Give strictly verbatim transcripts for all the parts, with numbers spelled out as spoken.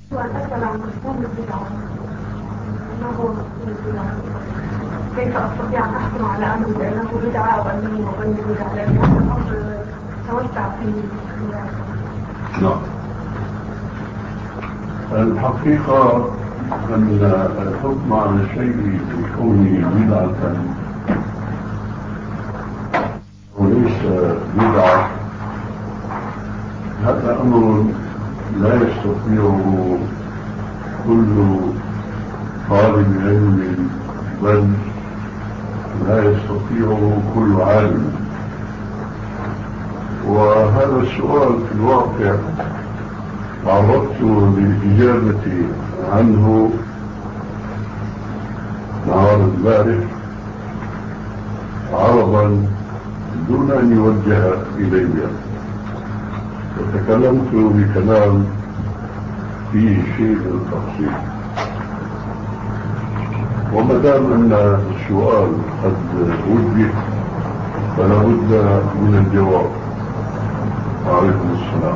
وأن أسأل عن مفهوم البدعة، ما هو مفهوم البدعة؟ كيف أستطيع أن أحكم على أمر بأنه بدعة أو أنه غير بدعة؟ لأن هذا الأمر توسع فيه. نعم. الحقيقة أن الحكم على الشيء بكونه بدعة وليس بدعة هذا أمر لا يستطيعه كل طالب علم، بل لا يستطيعه كل عالم. وهذا السؤال في الواقع تعرضت للإجابة عنه نهار البارح عرضا دون أن يوجه إلي، وتكلمت بكلام فيه شيء من التفصيل. وما دام أن السؤال قد وجه فلا بد من الجواب. وعليكم السلام.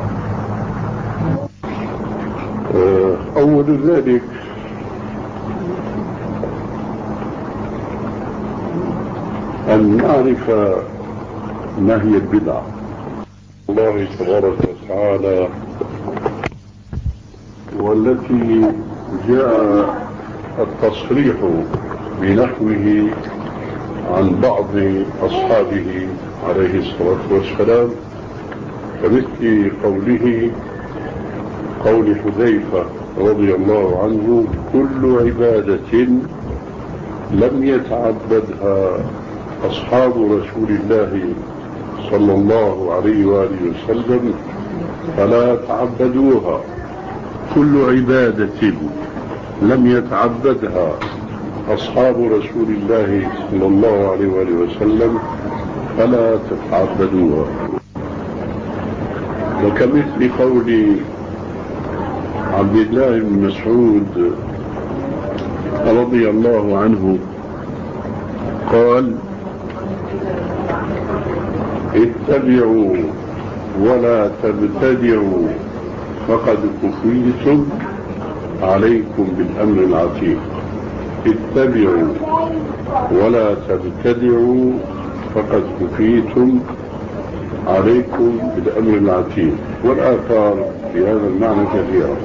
أول ذلك أن نعرف ما هي البدعة. الله تبارك وتعالى والتي جاء التصريح بنحوه عن بعض أصحابه عليه الصلاة والسلام، كمثل قوله قول حذيفة رضي الله عنه: كل عبادة لم يتعبدها أصحاب رسول الله صلى الله عليه وآله وسلم فلا تعبدوها. كل عبادة لم يتعبدها أصحاب رسول الله صلى الله عليه وآله وسلم فلا تتعبدوها. وكمثل قول عبد الله بن مسعود رضي الله عنه قال: اتبعوا ولا تبتدعوا فقد كفيتم عليكم بالأمر العتيق. اتبعوا ولا تبتدعوا فقد كفيتم عليكم بالأمر العتيق. والآثار في هذا المعنى كثيرة.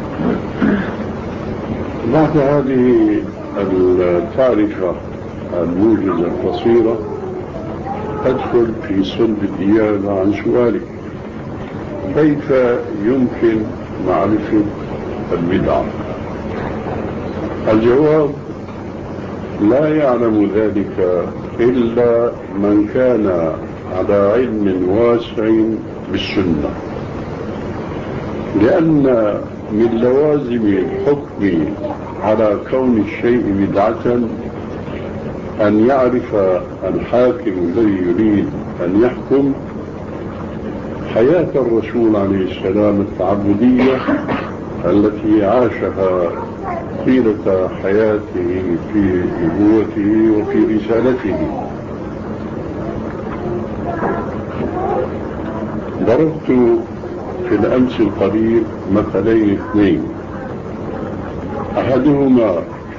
بعد هذه التعرفة الموجزة القصيرة أدخل في صلب الإجابة عن سؤالك: كيف يمكن معرفة البدعة؟ الجواب: لا يعلم ذلك إلا من كان على علم واسع بالسنة، لأن من لوازم الحكم على كون الشيء بدعة أن يعرف الحاكم الذي يريد أن يحكم حياة الرسول عليه السلام التعبدية التي عاشها طيلة حياته في نبوته وفي رسالته. ضربت في الأمس القريب مثلين اثنين، أحدهما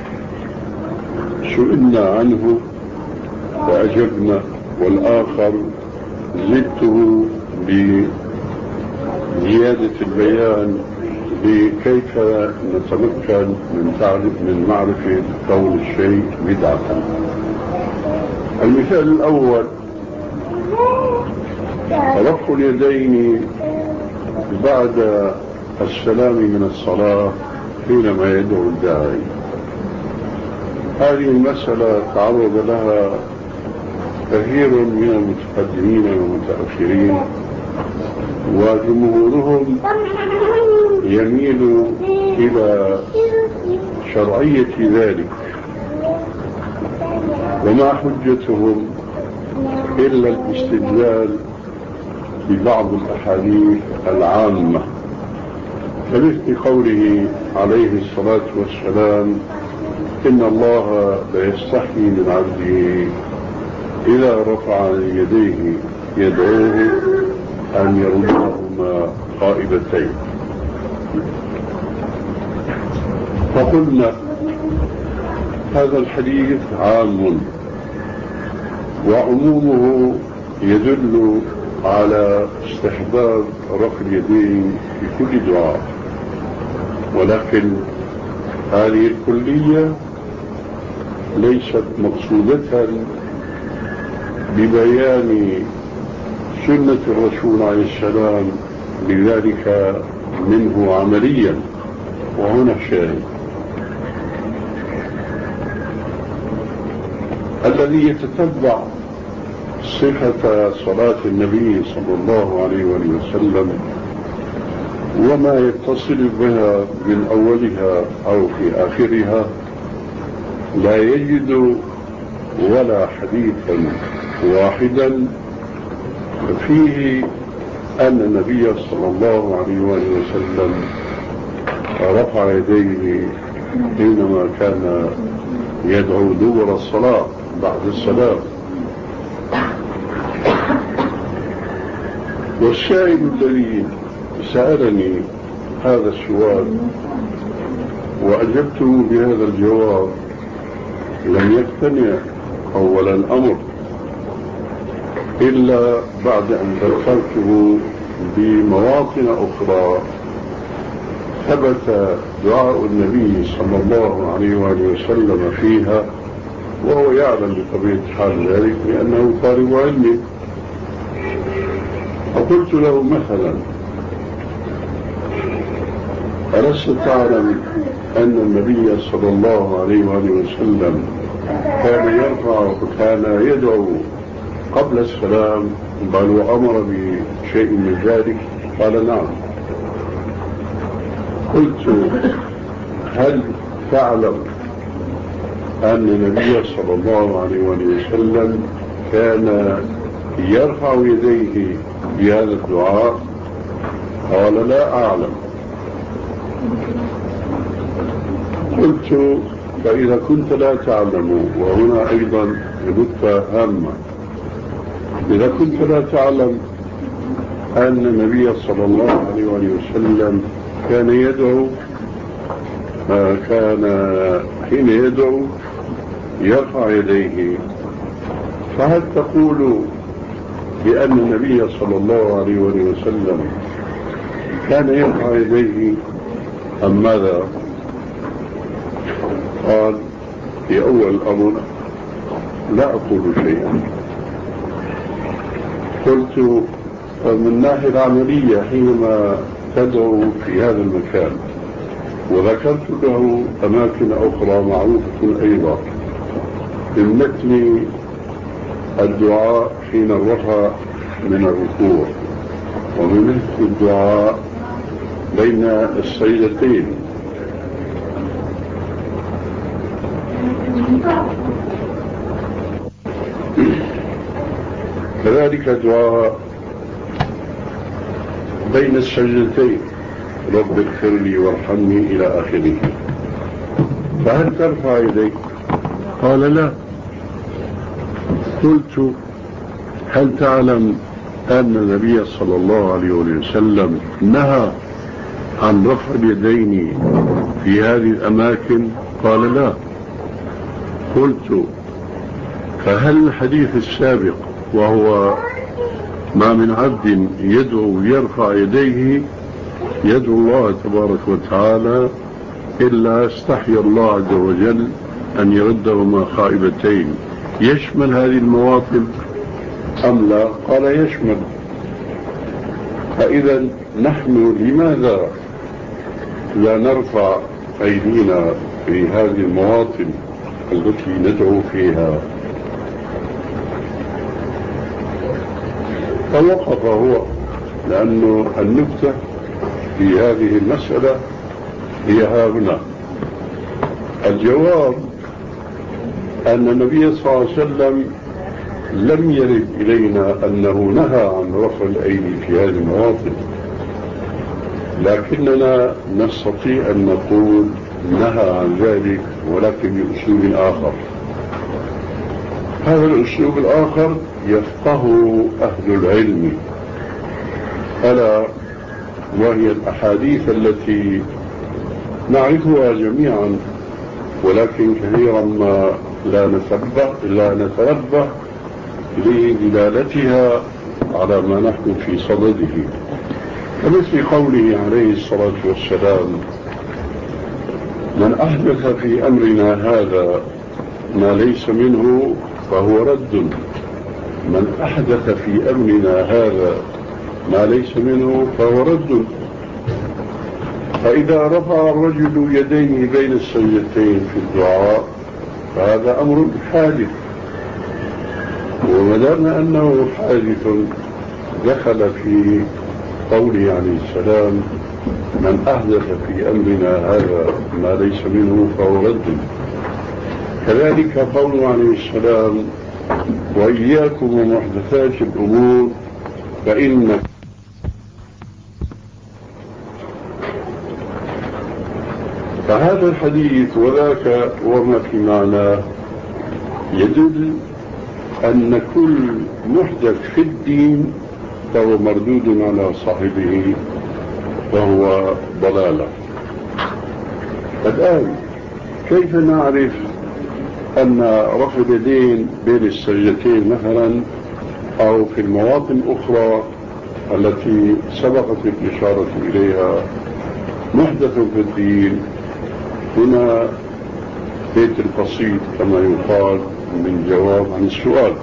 سئلنا عنه فأجبنا، والآخر زدته بزيادة البيان بكيف نتمكن من تعرف من معرفة كون الشيء بدعة. المثال الأول: رفع اليدين بعد السلام من الصلاة حينما يدعو الداعي. هذه المسألة تعرض لها كثير من المتقدمين والمتأخرين، وجمهورهم يميل إلى شرعية ذلك، وما حجتهم إلا الاستدلال ببعض الأحاديث العامة، كمثل قوله عليه الصلاة والسلام: إن الله لا يستحي من عبده إذا رفع يديه يدعوه أن يردهما خائبتين. فقلنا هذا الحديث عام، وعمومه يدل على استحباب رفع اليدين في كل دعاء، ولكن هذه الكلية ليست مقصودة ببيان سنة الرسول عليه السلام بذلك منه عمليا. وهنا الشاهد الذي يتتبع صفة صلاة النبي صلى الله عليه وسلم وما يتصل بها من أولها أو في آخرها لا يجد ولا حديثا واحدا فيه أن النبي صلى الله عليه وسلم رفع يديه حينما كان يدعو دبر الصلاة بعد السلام. والسائل الذي سألني هذا السؤال وأجبته بهذا الجواب لم يقتنع أول الأمر إلا بعد أن ذكرته بمواطن أخرى ثبت دعاء النبي صلى الله عليه وسلم فيها، وهو يعلم بطبيعة حال ذلك لأنه طالب علمي. فقلت له مثلا ألست تعلم أن النبي صلى الله عليه وسلم كان يرفع وكان يدعو قبل السلام بل وأمر بشيء من ذلك؟ قال نعم. قلت هل تعلم أن النبي صلى الله عليه وسلم كان يرفع يديه بهذا الدعاء؟ قال لا أعلم. قلت فإذا كنت لا تعلم، وهنا أيضا نقطة هامة، إذا كنت لا تعلم أن النبي صلى الله عليه وسلم كان يدعو كان حين يدعو يرفع يديه، فهل تقول بأن النبي صلى الله عليه وسلم كان يرفع يديه أم ماذا؟ قال في أول الأمر لا أقول شيئا. قلت من الناحية العملية حينما تدعو في هذا المكان، وذكرت له أماكن أخرى معروفة أيضا من مثل الدعاء حين الرفع من الركوع، ومن مثل الدعاء بين السجدتين. كذلك دعاء بين السجدتين رب اغفر لي وارحمني إلى آخره. فهل ترفع يديك؟ قال لا. قلت هل تعلم أن النبي صلى الله عليه وسلم نهى عن رفع اليدين في هذه الأماكن؟ قال لا. قلت فهل الحديث السابق وهو ما من عبد يدعو يرفع يديه يدعو الله تبارك وتعالى إلا استحيا الله عز وجل أن يردهما خائبتين، يشمل هذه المواطن أم لا؟ قال يشمل. فإذا نحن لماذا لا نرفع أيدينا في هذه المواطن التي ندعو فيها؟ فوقف هو، لأنه النكتة في هذه المسألة هي ها هنا. الجواب أن النبي صلى الله عليه وسلم لم يرد إلينا أنه نهى عن رفع الأيدي في هذه المواطن، لكننا نستطيع أن نقول نهى عن ذلك ولكن بأسلوب آخر. هذا الأسلوب الآخر يفقه أهل العلم، ألا وهي الأحاديث التي نعرفها جميعا، ولكن كثيرا ما لا نتنبه لا نتنبه لدلالتها على ما نحن في صدده، كمثل قوله عليه الصلاة والسلام: من أحدث في أمرنا هذا ما ليس منه فهو رد. من أحدث في أمرنا هذا ما ليس منه فهو رد. فإذا رفع الرجل يديه بين السجدتين في الدعاء فهذا أمر حادث، ومدام أنه حادث دخل في قوله عليه السلام: من أحدث في أمرنا هذا ما ليس منه فهو رد. كذلك قوله عليه السلام: وإياكم ومحدثات الأمور فإن فهذا الحديث وذاك وما في معناه يدل أن كل محدث في الدين فهو مردود على صاحبه وهو ضلالة. الآن كيف نعرف أن رفع اليدين بين السجدتين مثلا أو في المواطن الأخرى التي سبقت الإشارة إليها محدث في الدين؟ هنا بيت القصيد كما يقال من جواب عن السؤال.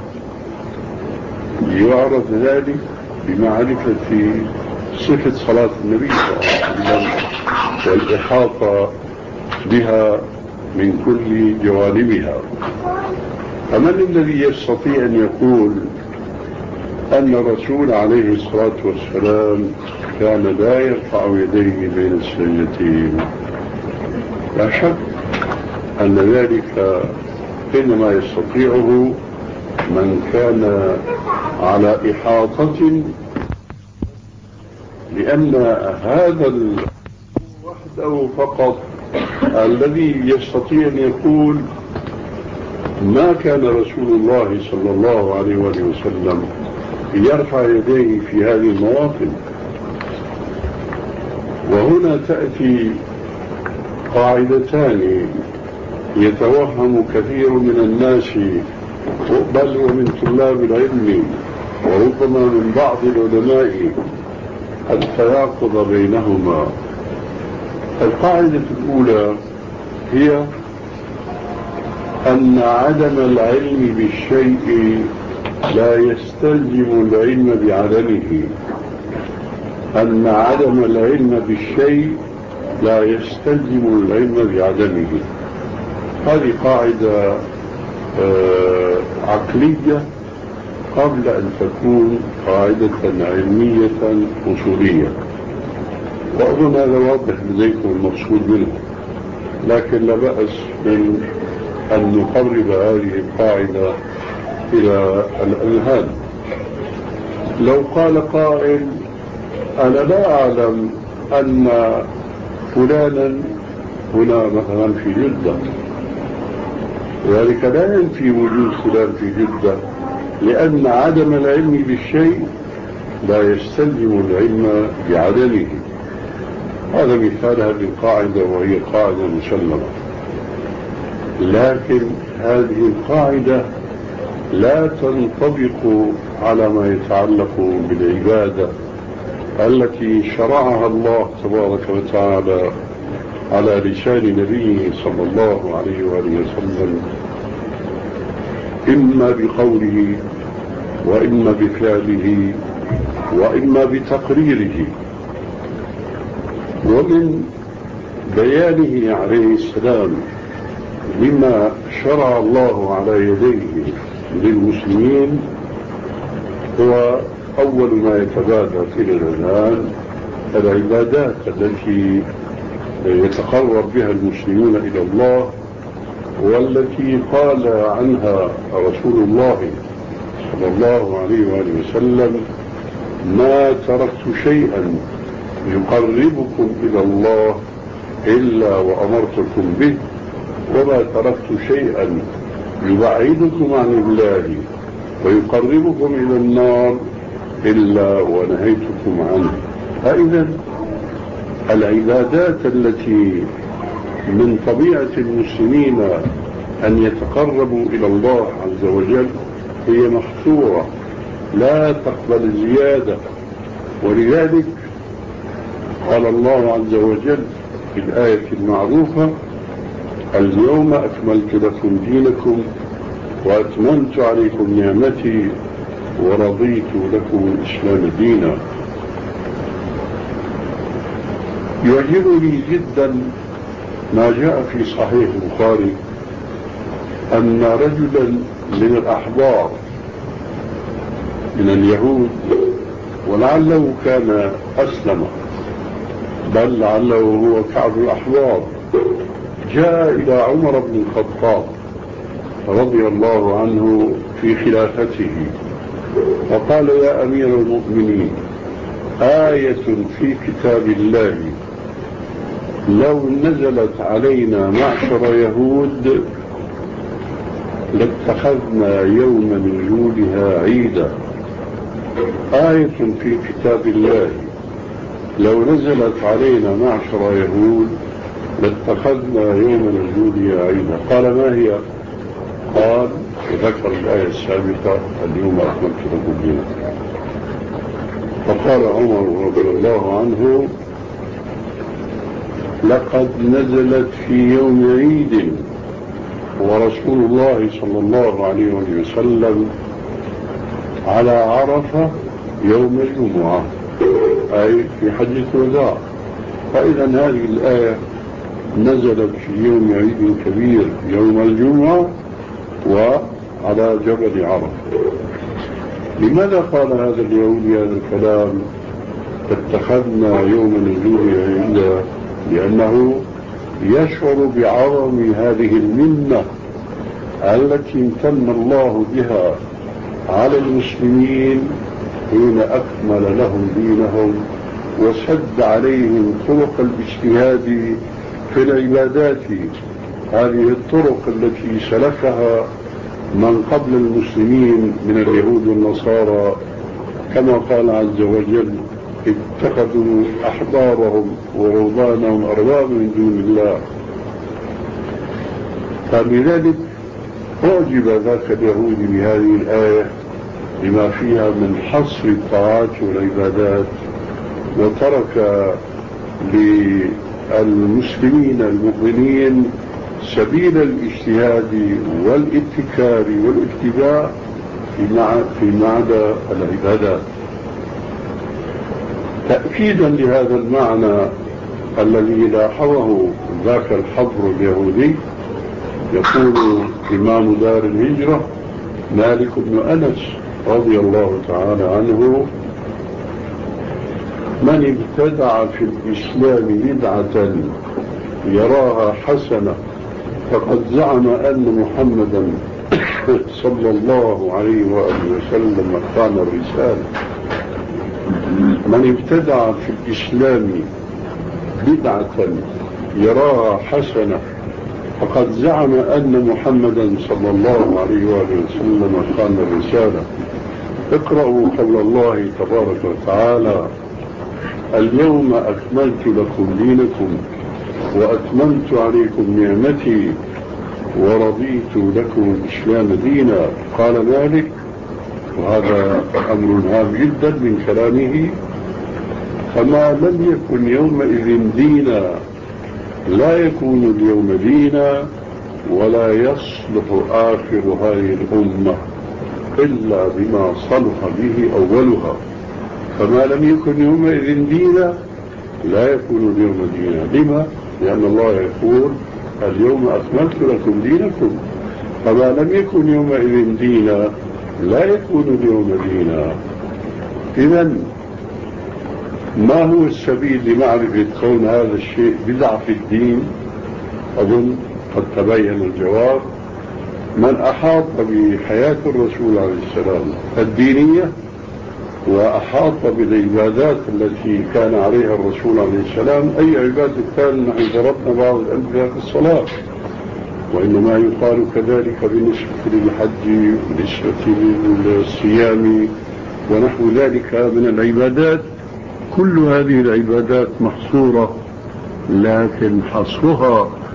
يعرف ذلك بمعرفة صفة صلاة النبي صلى الله عليه وسلم والإحاطة بها من كل جوانبها. فمن الذي يستطيع أن يقول أن الرسول عليه الصلاة والسلام كان لا يرفع يديه بين السجدتين؟ لا شك أن ذلك إنما يستطيعه من كان على إحاطة، لأن هذا وحده فقط الذي يستطيع أن يقول ما كان رسول الله صلى الله عليه وسلم يرفع يديه في هذه المواطن. وهنا تأتي قاعدتان يتوهم كثير من الناس بل ومن طلاب العلم وربما من بعض العلماء التناقض بينهما. القاعدة الأولى هي أن عدم العلم بالشيء لا يستلزم العلم بعدمه. أن عدم العلم بالشيء لا يستلزم العلم بعدمه. هذه قاعدة آه عقلية قبل أن تكون قاعدة علمية أصولية، وأظن هذا واضح لديكم المقصود منه، لكن لا بأس من أن نقرب هذه القاعدة إلى الأذهان. لو قال قائل: أنا لا أعلم أن فلانا هنا مثلا في جدة، وذلك لا ينفي وجود فلان في جدة، لأن عدم العلم بالشيء لا يستلزم العلم بعدمه. هذا مثال هذه القاعدة، وهي قاعدة مسلمة. لكن هذه القاعدة لا تنطبق على ما يتعلق بالعبادة التي شرعها الله تبارك وتعالى على لسان نبيه صلى الله عليه وآله وسلم، إما بقوله وإما بفعله وإما بتقريره. ومن بيانه عليه السلام لما شرع الله على يديه للمسلمين هو أول ما يتبادر إلى الآن العبادات التي يتقرب بها المسلمون إلى الله، والتي قال عنها رسول الله صلى الله عليه وآله وسلم: ما تركت شيئا يقربكم إلى الله إلا وأمرتكم به، وما تركت شيئا يبعدكم عن الله ويقربكم إلى النار إلا ونهيتكم عنه. فإذا العبادات التي من طبيعة المسلمين أن يتقربوا إلى الله عز وجل هي محصورة لا تقبل زيادة. ولذلك قال الله عز وجل في الآية المعروفة: اليوم أكملت لكم دينكم وأتممت عليكم نعمتي ورضيت لكم الإسلام دينا. يعجبني جدا ما جاء في صحيح البخاري أن رجلا من الأحبار من اليهود، ولعله كان أسلم بل لعله هو كعب الأحبار، جاء إلى عمر بن الخطاب رضي الله عنه في خلافته وقال: يا أمير المؤمنين، آية في كتاب الله لو نزلت علينا معشر يهود لاتخذنا يوم نزولها عيدا. آية في كتاب الله لو نزلت علينا معشر يهود لاتخذنا يوم نزولها عيدا. قال: ما هي؟ قال: وذكر الآية السابقة: اليوم أكملت لكم دينكم. فقال عمر رضي الله عنه: لقد نزلت في يوم عيد ورسول الله صلى الله عليه وسلم على عرفة يوم الجمعة، أي في حجة الوداع. فإذا هذه الآية نزلت في يوم عيد كبير يوم الجمعة وعلى جبل عرفة. لماذا قال هذا اليهودي هذا الكلام: اتخذنا يوم نزول عيدا؟ لأنه يشعر بعظم هذه المنة التي امتن الله بها على المسلمين حين أكمل لهم دينهم وسد عليهم طرق الاجتهاد في العبادات، هذه الطرق التي سلكها من قبل المسلمين من اليهود والنصارى، كما قال عز وجل: اتخذوا أحبارهم ورهبانهم أربابا من دون الله. فلذلك أعجب ذاك اليهودي بهذه الآية لما فيها من حصر الطاعات والعبادات، وترك للمسلمين المؤمنين سبيل الاجتهاد والابتكار والاتباع فيما عدا العبادات. تأكيدا لهذا المعنى الذي لاحظه ذاك الحبر اليهودي، يقول إمام دار الهجرة مالك بن أنس رضي الله تعالى عنه: من ابتدع في الإسلام بدعة يراها حسنة فقد زعم أن محمدا صلى الله عليه وآله وسلم خان الرسالة. من ابتدع في الإسلام بدعة يراها حسنة فقد زعم أن محمدا صلى الله عليه وآله وسلم خان الرسالة. اقرأوا قول الله تبارك وتعالى: اليوم أكملت لكم دينكم وأتممت عليكم نعمتي ورضيت لكم الإسلام دينا. قال مالك، وهذا أمر هام جدا من كلامه: فما لم يكن يومئذ دينا لا يكون اليوم دينا ولا يصلح آخر هذه الأمة إلا بما صلح به أولها. فما لم يكن يومئذ دينا لا يكون اليوم دينا. لما؟ لأن الله يقول: اليوم أكملت لكم دينكم. فما لم يكن يومئذ دينا لا يكون اليوم دينا. إذن ما هو السبيل لمعرفة كون هذا الشيء بدعة في الدين؟ أظن قد تبين الجواب. من أحاط بحياة الرسول عليه السلام الدينية وأحاط بالعبادات التي كان عليها الرسول عليه السلام، أي عبادة كان، نحن ضربنا بعض الأمثلة في الصلاة، وإنما يقال كذلك بالنسبة للحج بالنسبة للصيام ونحو ذلك من العبادات. كل هذه العبادات محصورة، لكن حصرها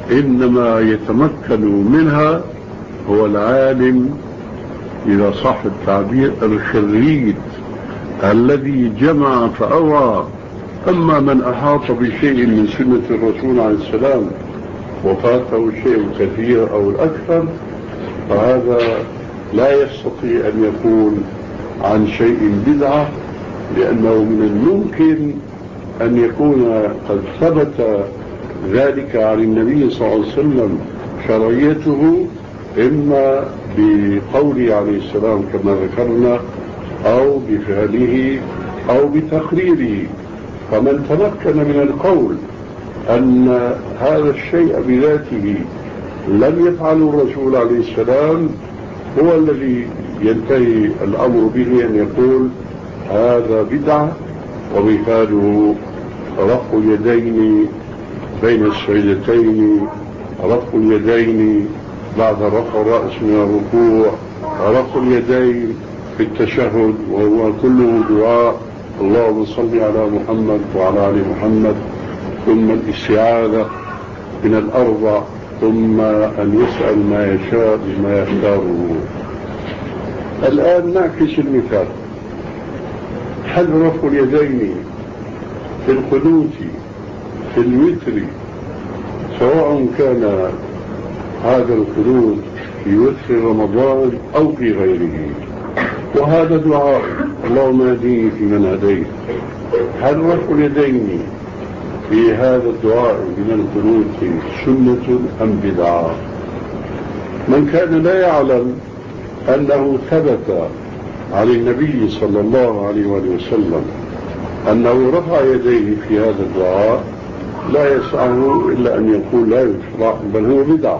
إنما يتمكن منها هو العالم، إذا صح التعبير، الخريج الذي جمع فأوعى. أما من أحاط بشيء من سنة الرسول عليه السلام وفاته شيء كثير أو الأكثر، فهذا لا يستطيع أن يكون عن شيء بدعة، لأنه من الممكن أن يكون قد ثبت ذلك عن النبي صلى الله عليه وسلم شرعيته، إما بقوله عليه السلام كما ذكرنا، أو بفعله أو بتقريره. فمن تمكن من القول أن هذا الشيء بذاته لم يفعله الرسول عليه السلام، هو الذي ينتهي الأمر به أن يقول هذا بدعة. ومثاله رفع اليدين بين السجدتين، رفع اليدين بعد رفع الرأس من الركوع، رفع اليدين في التشهد، وهو كله دعاء اللهم صل على محمد وعلى آل محمد، ثم الاستعاذة من الأربع، ثم أن يسأل ما يشاء بما يختاره. الآن نعكس المثال. هل رفع اليدين في القنوت في الوتر، سواء كان هذا القنوت في وتر رمضان أو في غيره، وهذا دعاء اللهم اهدني فيمن هديت، هل رفع اليدين في هذا الدعاء من القنوت سنة أم بدعة؟ من كان لا يعلم أنه ثبت عن النبي صلى الله عليه وسلم أنه رفع يديه في هذا الدعاء، لا يسعه إلا أن يقول لا يشرع، بل هو بدعة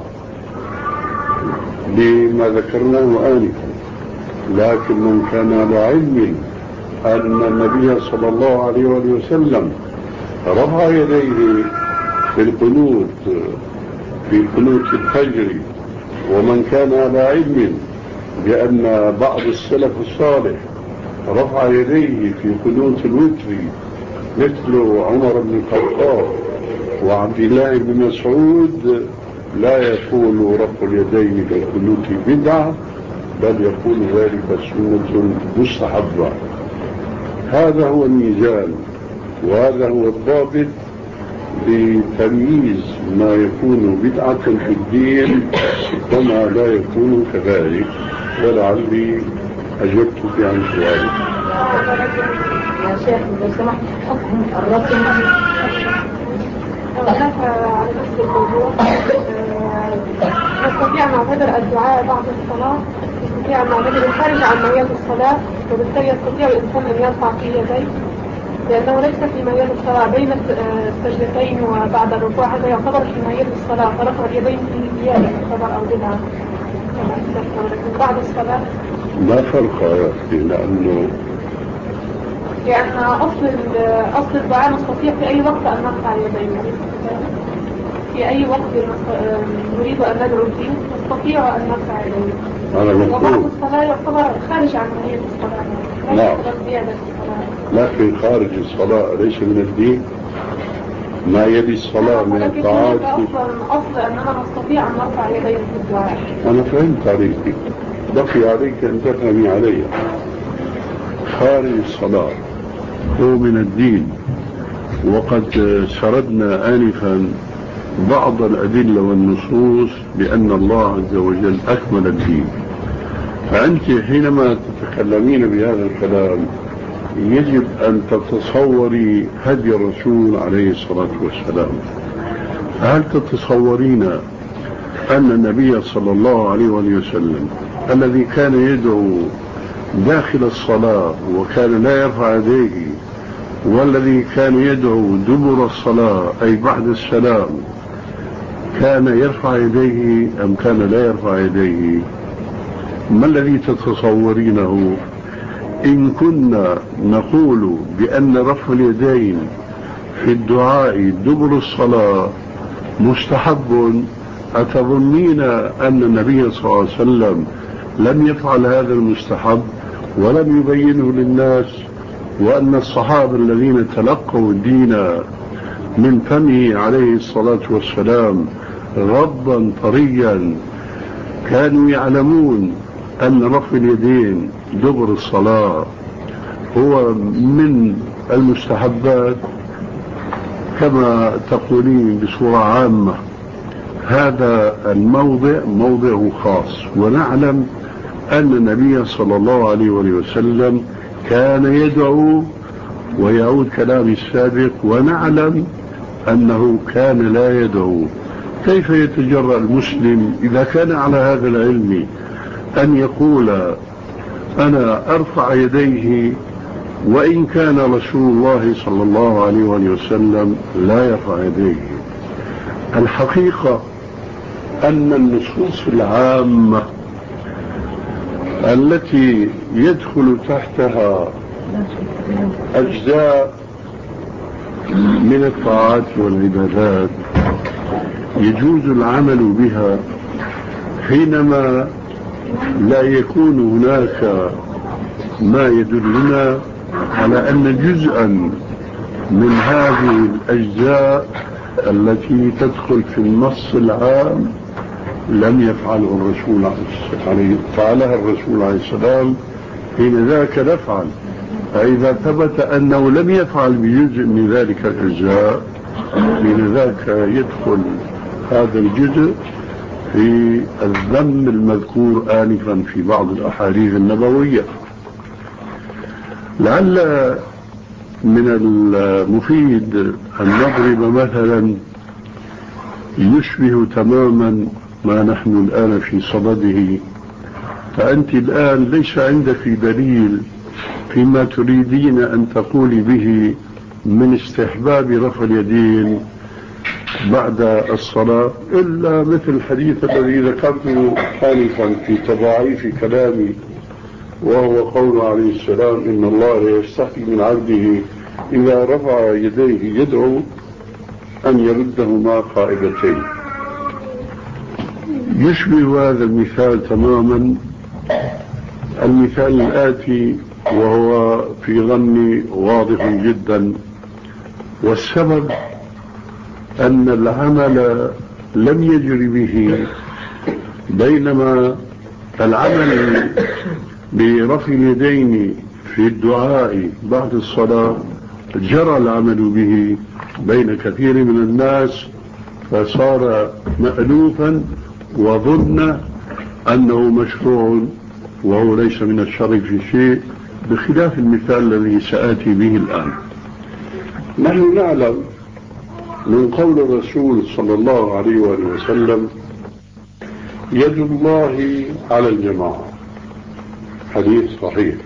بما ذكرناه آنفا. لكن من كان على علم أن النبي صلى الله عليه وسلم رفع يديه في القنوت في قنوت الفجر، ومن كان على علم بأن بعض السلف الصالح رفع يديه في قنوت الوتر مثل عمر بن الخطاب وعبد الله بن مسعود، لا يقول رفع اليدين في القنوت بدعة، بل يقول ذلك سنة مستحبة. هذا هو الميزان، وهذا هو الضابط لتمييز ما يكون بدعة في الدين وما لا يكون كذلك. ولعلي أجبتك عن سؤالك. يا شيخ لو سمحت، حكم الرسم على نفس الموضوع. نستطيع أن نعتبر الدعاء بعد الصلاة، نستطيع أن نعتبر خارج عن مجال الصلاة، وبالتالي يستطيع الإنسان أن يرفع في يديه، لأنه ليس في مجال الصلاة بين السجدتين وبعد الركوع، هذا يعتبر في مجال الصلاة، فرفع اليدين في زيادة يعتبر أو بدعة. لكن بعد الصلاة لا فرق يا أخي، لأنه لأن أصل أصل الدعاء نستطيع في أي وقت أن نرفع يدينا، في أي وقت نريد أن ندعو فيه نستطيع أن نرفع يدينا. وبعد الصلاة يعتبر خارج عن مجال الصلاة، لا يعتبر زيادة في الصلاة. لكن خارج الصلاة ليس من الدين، ما يلي الصلاة من الطاعات. أصلا أصل أننا نستطيع أن نرفع يدينا في الدعاء. أنا فهمت عليك، بقي عليك أن تفهمي علي. خارج الصلاة هو من الدين، وقد سردنا آنفا بعض الأدلة والنصوص بأن الله عز وجل أكمل الدين. فأنت حينما تتكلمين بهذا الكلام يجب أن تتصوري هدي الرسول عليه الصلاة والسلام. هل تتصورين أن النبي صلى الله عليه وسلم الذي كان يدعو داخل الصلاة وكان لا يرفع يديه، والذي كان يدعو دبر الصلاة أي بعد السلام، كان يرفع يديه أم كان لا يرفع يديه؟ ما الذي تتصورينه؟ إن كنا نقول بأن رفع اليدين في الدعاء دبر الصلاة مستحب، أتظنين أن النبي صلى الله عليه وسلم لم يفعل هذا المستحب ولم يبينه للناس، وأن الصحابة الذين تلقوا الدين من فمه عليه الصلاة والسلام غضا طريا كانوا يعلمون أن رفع اليدين دبر الصلاة هو من المستحبات كما تقولين بصورة عامة، هذا الموضع موضع خاص. ونعلم أن النبي صلى الله عليه وسلم كان يدعو، ويعود كلامي السابق، ونعلم أنه كان لا يدعو. كيف يتجرأ المسلم إذا كان على هذا العلم أن يقول أنا أرفع يديه وإن كان رسول الله صلى الله عليه وسلم لا يرفع يديه؟ الحقيقة أن النصوص العامة التي يدخل تحتها أجزاء من الطاعات والعبادات يجوز العمل بها حينما لا يكون هناك ما يدلنا على أن جزءا من هذه الأجزاء التي تدخل في النص العام لم يفعله الرسول عليه فعلها الرسول عليه السلام، حين ذاك نفعل. فإذا ثبت أنه لم يفعل بجزء من ذلك الأجزاء، حين ذاك يدخل هذا الجزء في الذم المذكور آنفا في بعض الأحاديث النبوية. لعل من المفيد أن نضرب مثلا يشبه تماما ما نحن الآن في صدده. فأنت الآن ليس عندك دليل فيما تريدين أن تقولي به من استحباب رفع اليدين بعد الصلاة، إلا مثل الحديث الذي ذكرته آنفا في تضاعيف كلامي، وهو قول عليه السلام إن الله لا يستحي من عبده إذا رفع يديه يدعو أن يردهما قائبتين. يشبه هذا المثال تماما المثال الآتي، وهو في ظني واضح جدا. والسبب أن العمل لم يجري به، بينما العمل برفع اليدين في الدعاء بعد الصلاة جرى العمل به بين كثير من الناس، فصار مألوفا وظن أنه مشروع وهو ليس من الشرع في شيء، بخلاف المثال الذي سآتي به الآن. نحن نعلم من قول الرسول صلى الله عليه وسلم يد الله على الجماعة، حديث صحيح.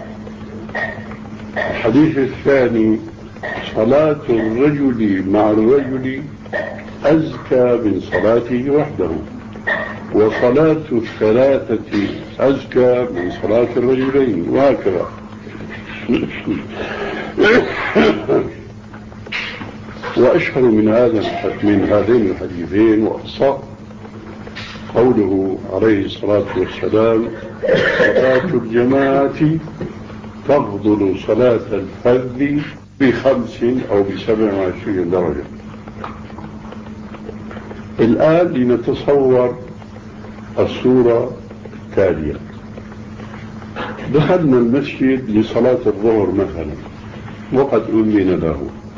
الحديث الثاني صلاة الرجل مع الرجل أزكى من صلاته وحده، وصلاة الثلاثة أزكى من صلاة الرجلين، وهكذا. وأشهر من هذا من هذين الحديثين وأصح قوله عليه الصلاة والسلام صلاة الجماعة تفضل صلاة الفرد بخمس أو بسبع وعشرين درجة. الآن لنتصور الصورة التالية. دخلنا المسجد لصلاة الظهر مثلا وقد أذن له،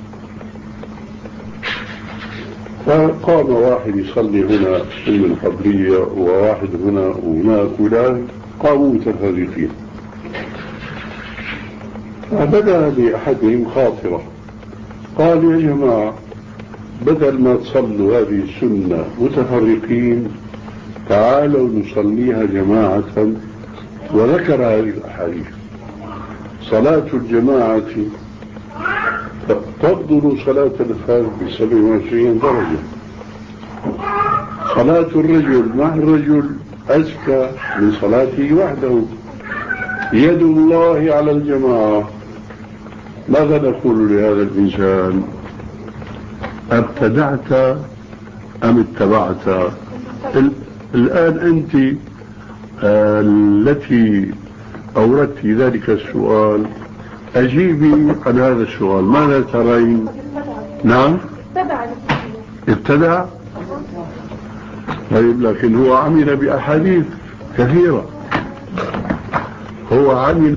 فقام واحد يصلي هنا أم القبلية وواحد هنا وهناك ولا قاموا متفرقين. فبدأ لأحدهم خاطرة، قال يا جماعة بدل ما تصلوا هذه السنة متفرقين تعالوا نصليها جماعة، وذكر هذه الأحاديث. صلاة الجماعة تفضل صلاة الفرد بسبع وعشرين درجة، صلاة الرجل مع الرجل أزكى من صلاته وحده، يد الله على الجماعة. ماذا نقول لهذا الإنسان؟ ابتدعت أم اتبعت؟ الآن أنت آه التي أوردت ذلك السؤال، أجيبي عن هذا السؤال. ماذا ترين؟ نعم ابتدع. طيب لكن هو عمل بأحاديث كثيرة، هو عمل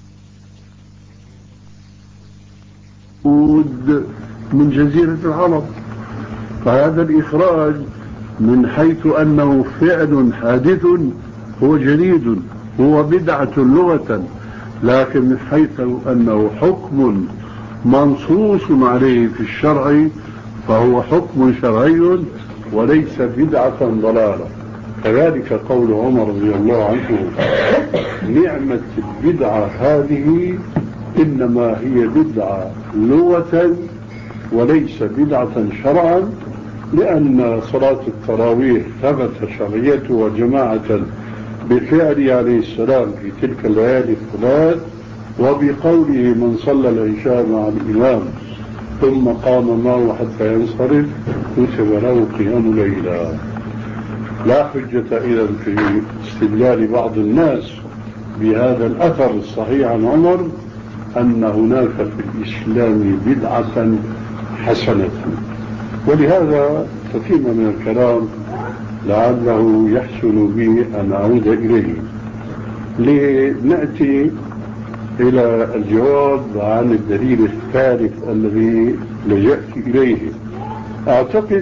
من جزيرة العرب، فهذا الإخراج من حيث أنه فعل حادث هو جديد، هو بدعة لغة، لكن من حيث أنه حكم منصوص عليه في الشرع فهو حكم شرعي وليس بدعة ضلالة. كذلك قول عمر رضي الله عنه: نعمة البدعة هذه إنما هي بدعة لغة وليس بدعة شرعا، لأن صلاة التراويح ثبت شرعيته وجماعة بفعل عليه السلام في تلك الليالي الثلاث، وبقوله: من صلى العشاء مع الإمام ثم قام معه حتى ينصرف كتب له قيام ليلة. لا حجة إذن في استدلال بعض الناس بهذا الأثر الصحيح عن عمر أن هناك في الإسلام بدعة حسنة. ولهذا كثير من الكلام لعله يحسن بي أن أعود إليه لنأتي إلى الجواب عن الدليل الثالث الذي لجأت إليه. أعتقد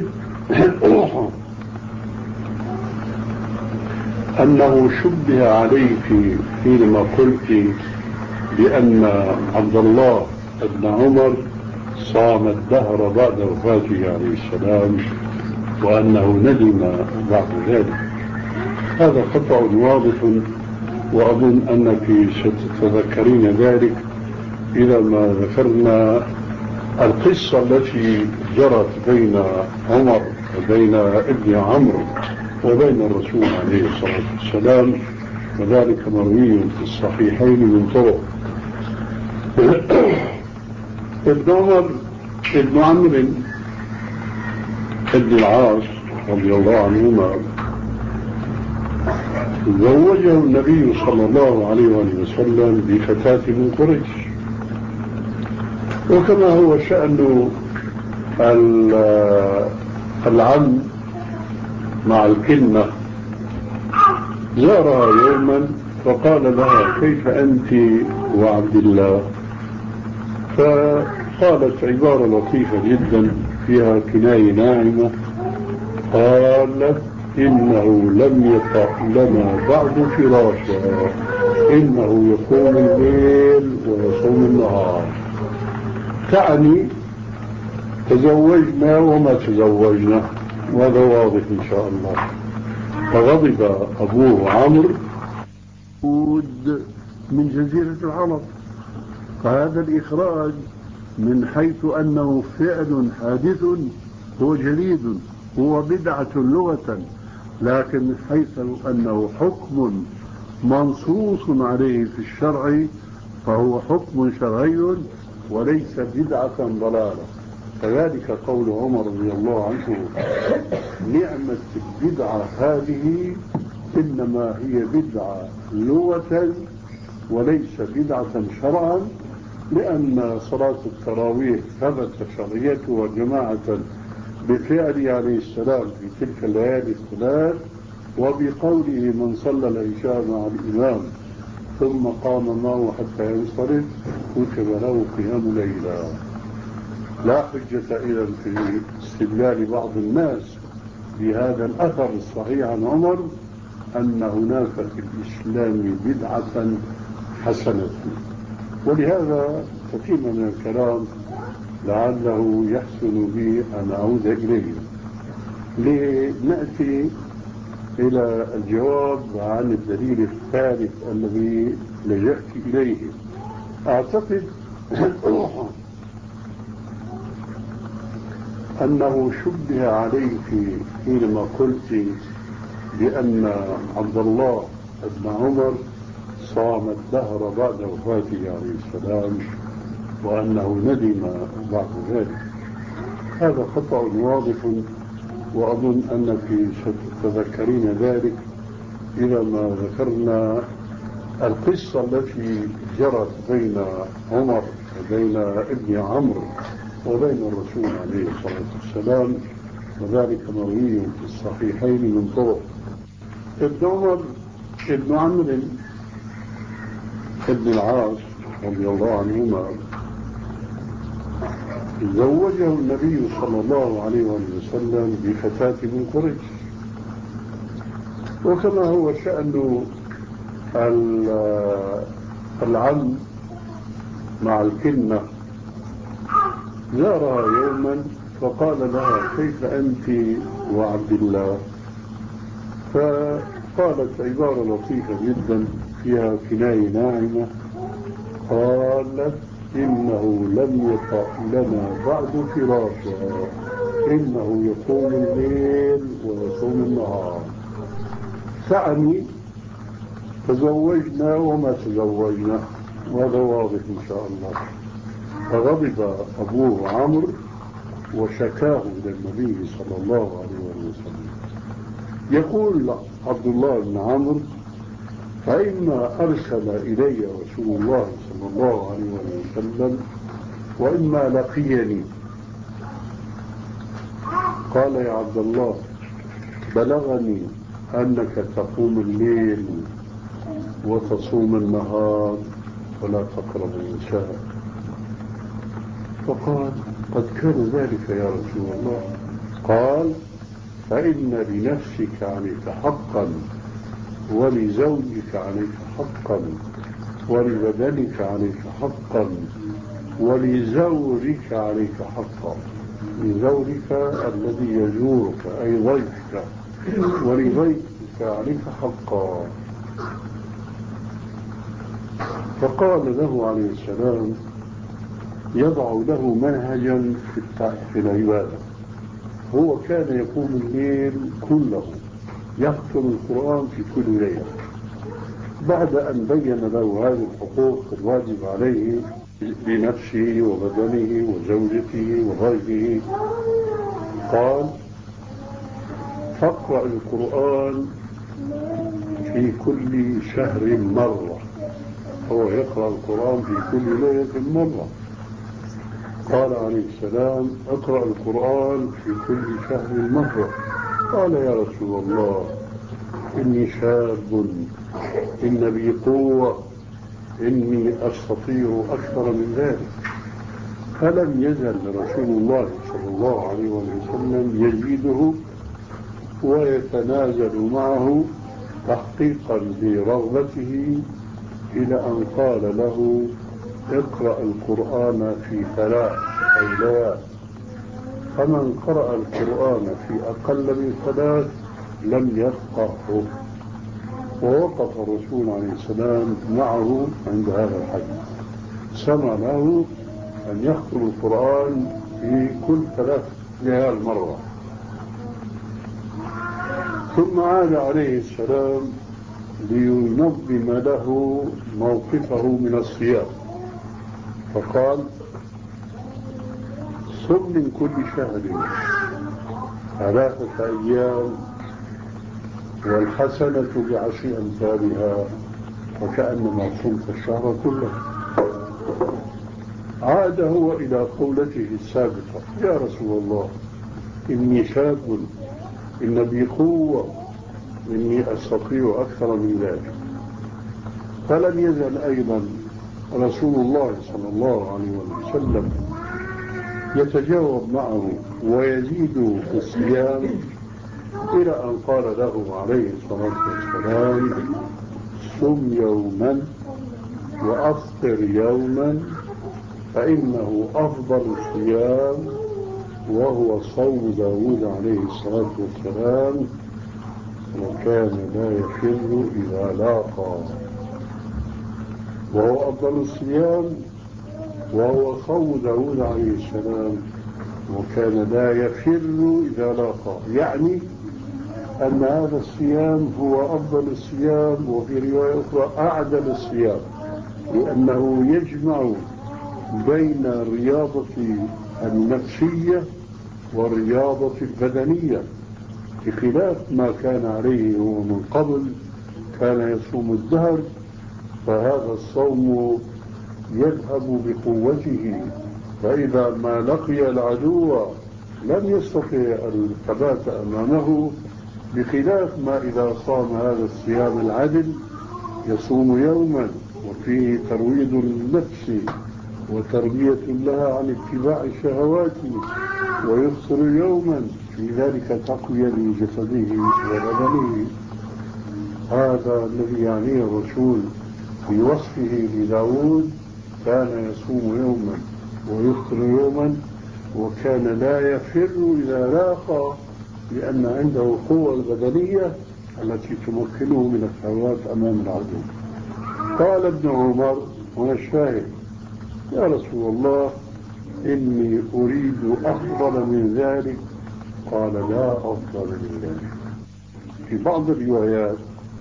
أنه شبه عليك حينما قلت بأن عبد الله بن عمر صام الدهر بعد وفاته عليه السلام وأنه ندم بعد ذلك. هذا خطأ واضح، وأظن أنك ستتذكرين ذلك إذا ما ذكرنا القصة التي جرت بين عمر وبين ابن عمرو وبين الرسول عليه الصلاة والسلام، وذلك مروي في الصحيحين من طرق. ابن عمر ابن عمرو ابن العاص رضي الله عنهما زوجه النبي صلى الله عليه وسلم بفتاة من قريش، وكما هو شأن العم مع الكلمة زارها يوما فقال لها: كيف أنت وعبد الله؟ فقالت عبارة لطيفة جدا فيها كناية ناعمة، قالت: إنه لم يطأ لنا بعد فراشا، إنه يقوم الليل ويصوم النهار. تعني تزوجنا وما تزوجنا، وهذا واضح إن شاء الله. فغضب أبوه عمرو من جزيرة العرب، فهذا الإخراج من حيث أنه فعل حادث هو جديد، هو بدعة لغة، لكن من حيث أنه حكم منصوص عليه في الشرع فهو حكم شرعي وليس بدعة ضلالة. كذلك قول عمر رضي الله عنه: نعمة البدعة هذه إنما هي بدعة لغة وليس بدعة شرعا، لأن صلاة التراويح ثبت شرعيته وجماعة بفعل عليه السلام في تلك الليالي الثلاث، وبقوله: من صلى العشاء مع الإمام ثم قام معه حتى ينصرف كتب له قيام ليلة. لا حجة إذن في استدلال بعض الناس بهذا الأثر الصحيح عن عمر أن هناك في الإسلام بدعة حسنة. ولهذا كثير من الكلام لعله يحسن بي أن أعود إليه لنأتي إلى الجواب عن الدليل الثالث الذي لجأت إليه. أعتقد أنه شبه عليك حينما قلت بأن عبد الله بن عمر صام الدهر بعد وفاته عليه السلام وأنه ندم بعد ذلك. هذا خطأ واضح، وأظن أنك ستتذكرين ذلك إذا ما ذكرنا القصة التي جرت بين عمر وبين ابن عمرو وبين الرسول عليه الصلاة والسلام، وذلك مروي في الصحيحين من طرق. ابن عمر ابن عمرو ابن العاص رضي الله عنهما زوجه النبي صلى الله عليه وسلم بفتاة من قريش، وكما هو شأن العم مع الكنة زارها يوما فقال لها كيف أنت وعبد الله؟ فقالت عبارة لطيفة جدا فيها كناية ناعمة، قالت إنه لم يطأ لنا بعد فراشا، إنه يقوم الليل ويصوم النهار، تعني تزوجنا وما تزوجنا، وهذا واضح إن شاء الله. فغضب أبوه عمرو وشكاه إلى النبي صلى الله عليه وسلم. يقول عبد الله بن عمرو فإما أرسل إلي رسول الله صلى الله عليه وسلم وإما لقيني. قال يا عبد الله بلغني أنك تقوم الليل وتصوم النهار ولا تقرب النساء. فقال قد كان ذلك يا رسول الله. قال فإن لنفسك عليك حقا ولزوجك عليك حقا ولبدنك عليك حقا ولزورك عليك حقا. لزورك الذي يزورك أي ضيفك، ولضيفك عليك حقا. فقال له عليه السلام يضع له منهجا في العبادة. هو كان يقوم الليل كله يختم القرآن في كل ليلة. بعد أن بين له هذه الحقوق الواجب عليه بنفسه وبدنه وزوجته وغيره، قال فاقرأ القرآن في كل شهر مرة. هو يقرأ القرآن في كل ليلة مرة. قال عليه السلام اقرأ القرآن في كل شهر مرة. قال يا رسول الله إني شاب إن بي قوة إني أستطيع أكثر من ذلك. فلم يزل رسول الله صلى الله عليه وسلم يزيده ويتنازل معه تحقيقا لرغبته، إلى أن قال له اقرأ القرآن في ثلاث ليالي. فمن قرأ القرآن في أقل من ثلاث لم يفقهه. ووقف الرسول عليه السلام معه عند هذا الحد، سمع له أن يختم القرآن في كل ثلاث ليال مرة. ثم عاد عليه السلام لينظم له موقفه من الصيام، فقال صم من كل شهر ثلاثة أيام والحسنة بعشر أمثالها وكأنما صمت الشهر كله. عاد هو إلى قولته السابقة يا رسول الله إني شاب إن بي قوة إني أستطيع أكثر من ذلك. فلم يزل أيضا رسول الله صلى الله عليه وسلم يتجاوب معه ويزيد في الصيام، إلى أن قال له عليه الصلاة والسلام صم يوما وأفطر يوما فإنه أفضل الصيام وهو صوم داود عليه الصلاة والسلام وكان لا يفر إذا لاقى. وهو أفضل الصيام وهو صوم داود عليه السلام وكان لا يفر إذا لاقى، يعني أن هذا الصيام هو أفضل الصيام، وفي رواية أخرى أعدل الصيام، لأنه يجمع بين الرياضة النفسية والرياضة البدنية، بخلاف ما كان عليه هو من قبل، كان يصوم الدهر، فهذا الصوم يذهب بقوته، فإذا ما لقي العدو لم يستطع الثبات أمامه، بخلاف ما إذا صام هذا الصيام العدل يصوم يوما وفيه ترويض النفس وتربية لها عن اتباع الشهوات، ويفطر يوما في ذلك تقوية لجسده وبدنه. هذا الذي يعنيه الرسول في وصفه لداود، كان يصوم يوما ويفطر يوما، وكان لا يفر إذا لاقى، لأن عنده القوة البدنية التي تمكنه من الثبات أمام العدو. قال ابن عمر هنا الشاهد: يا رسول الله إني أريد أفضل من ذلك. قال: لا أفضل من ذلك. في بعض الروايات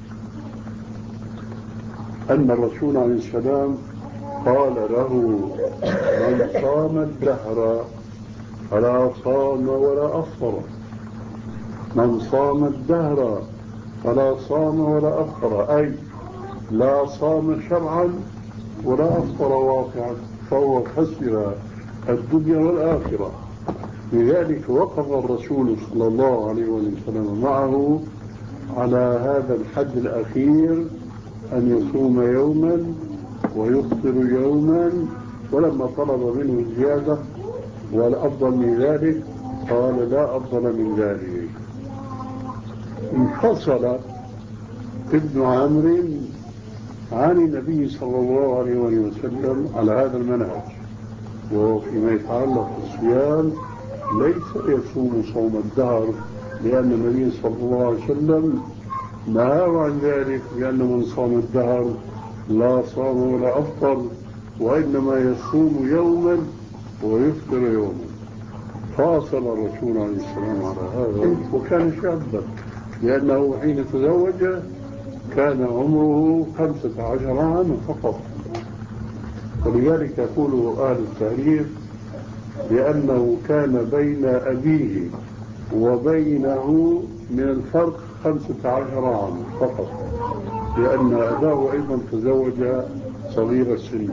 أن الرسول عليه السلام قال له: من صام الدهر فلا صام ولا أفطر. من صام الدهر فلا صام ولا أفطر، أي لا صام شرعا ولا أفطر واقعا، فهو خسر الدنيا والآخرة. لذلك وقف الرسول صلى الله عليه وسلم معه على هذا الحد الأخير، أن يصوم يوما ويفطر يوما، ولما طلب منه زيادة والأفضل من ذلك قال: لا أفضل من ذلك. انفصل ابن عمرو عن النبي صلى الله عليه وسلم على هذا المنهج، وهو فيما يتعلق بالصيام ليس يصوم صوم الدهر، لأن النبي صلى الله عليه وسلم نهى عن ذلك، لأن من صام الدهر لا صام ولا أفطر، وإنما يصوم يوما ويفطر يوما. فاصل الرسول عليه السلام على هذا، وكان شابا، لأنه حين تزوج كان عمره خمسة عشر عاما فقط. ولذلك يقول أهل التاريخ بأنه كان بين أبيه وبينه من الفرق خمسة عشر عاما فقط، لأن أباه أيضا تزوج صغير السن.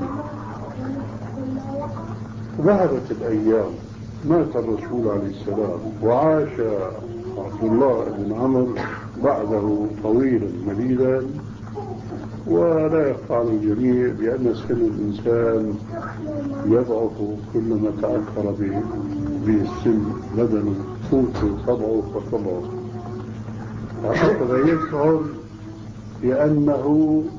ذهبت الأيام، مات الرسول عليه السلام، وعاش عبد الله بن عمرو بعده طويلا مديدا. ولا يخفى على الجميع بأن سن الإنسان يضعف كلما تأخر به السن، بدنه قوته تضعف وتضعف. فأخذ يشعر بأنه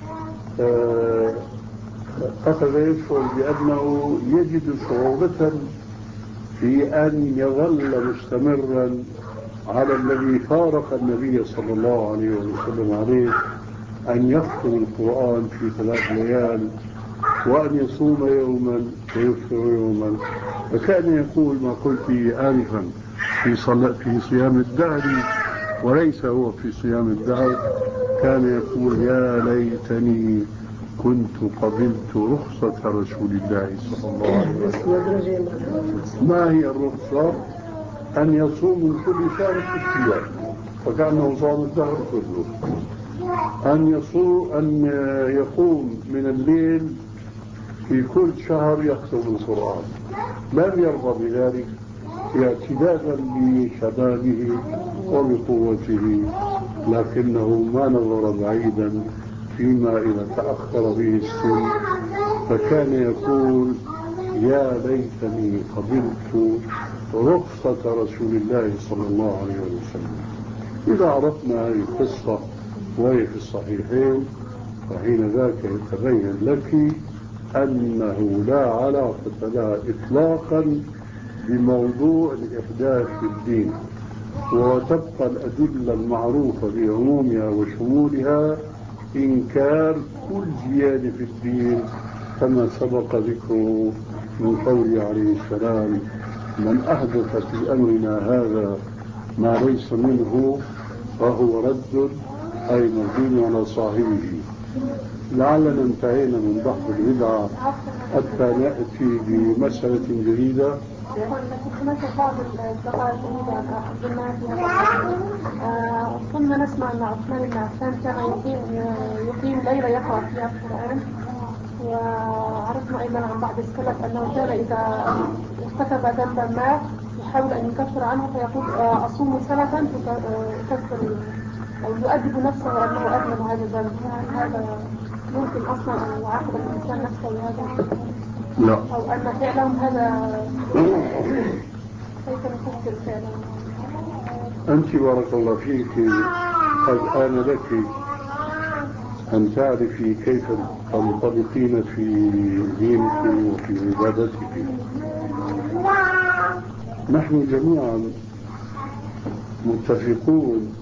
أخذ يشعر بأنه يجد صعوبة في أن يظل مستمرا على الذي فارق النبي صلى الله عليه وسلم عليه، أن يختم القرآن في ثلاث ليال، وأن يصوم يوما ويفطر يوما. فكان يقول ما قلت آنفا في, في صيام الدهر، وليس هو في صيام الدهر، كان يقول: يا ليتني كنت قبلت رخصة رسول الله صلى الله عليه وسلم. ما هي الرخصة؟ أن يصوم من كل شهر ست أيام، فكأنه صام الدهر كله. أن يصوم أن يقوم من الليل في كل شهر يختم القرآن. لم يرضى بذلك اعتدادا بشبابه وبقوته، لكنه ما نظر بعيدا فيما إذا تأخر به السن، فكان يقول: يا ليتني قبلت رخصة رسول الله صلى الله عليه وسلم. إذا عرفنا هذه القصة وهي في الصحيحين، فحين ذاك يتبين لك أنه لا علاقة لها إطلاقا بموضوع الإحداث في الدين، وتبقى الأدلة المعروفة بعمومها وشمولها إنكار كل زيادة في الدين، كما سبق ذكره من قوله عليه السلام: من أحدث في أمرنا هذا ما ليس منه فهو رد، أي مردود على صاحبه. لعلنا انتهينا من بحث البدعة حتى نأتي بمسألة جديدة. هناك بعض الدقائق كنا نسمع أن عثمان بن عفان كان يقيم ليلة يقرأ فيها القرآن، وعرفنا أيضا عن بعض السلف أنه كان إذا ارتكب ذنبا ما يحاول أن يكفر عنه فيقول أصوم سنة تكفر أو يؤدب نفسه أنه أذنب هذا الذنب. يعني هذا ممكن أصلا أن يعاقب الإنسان نفسه بهذا؟ لا. أو أن فعلهم هذا كيف نفكر فعلهم؟ أنت بارك الله فيك قد آن لك أن تعرفي كيف تنطلقين في دينك وفي عبادتك. نحن جميعا متفقون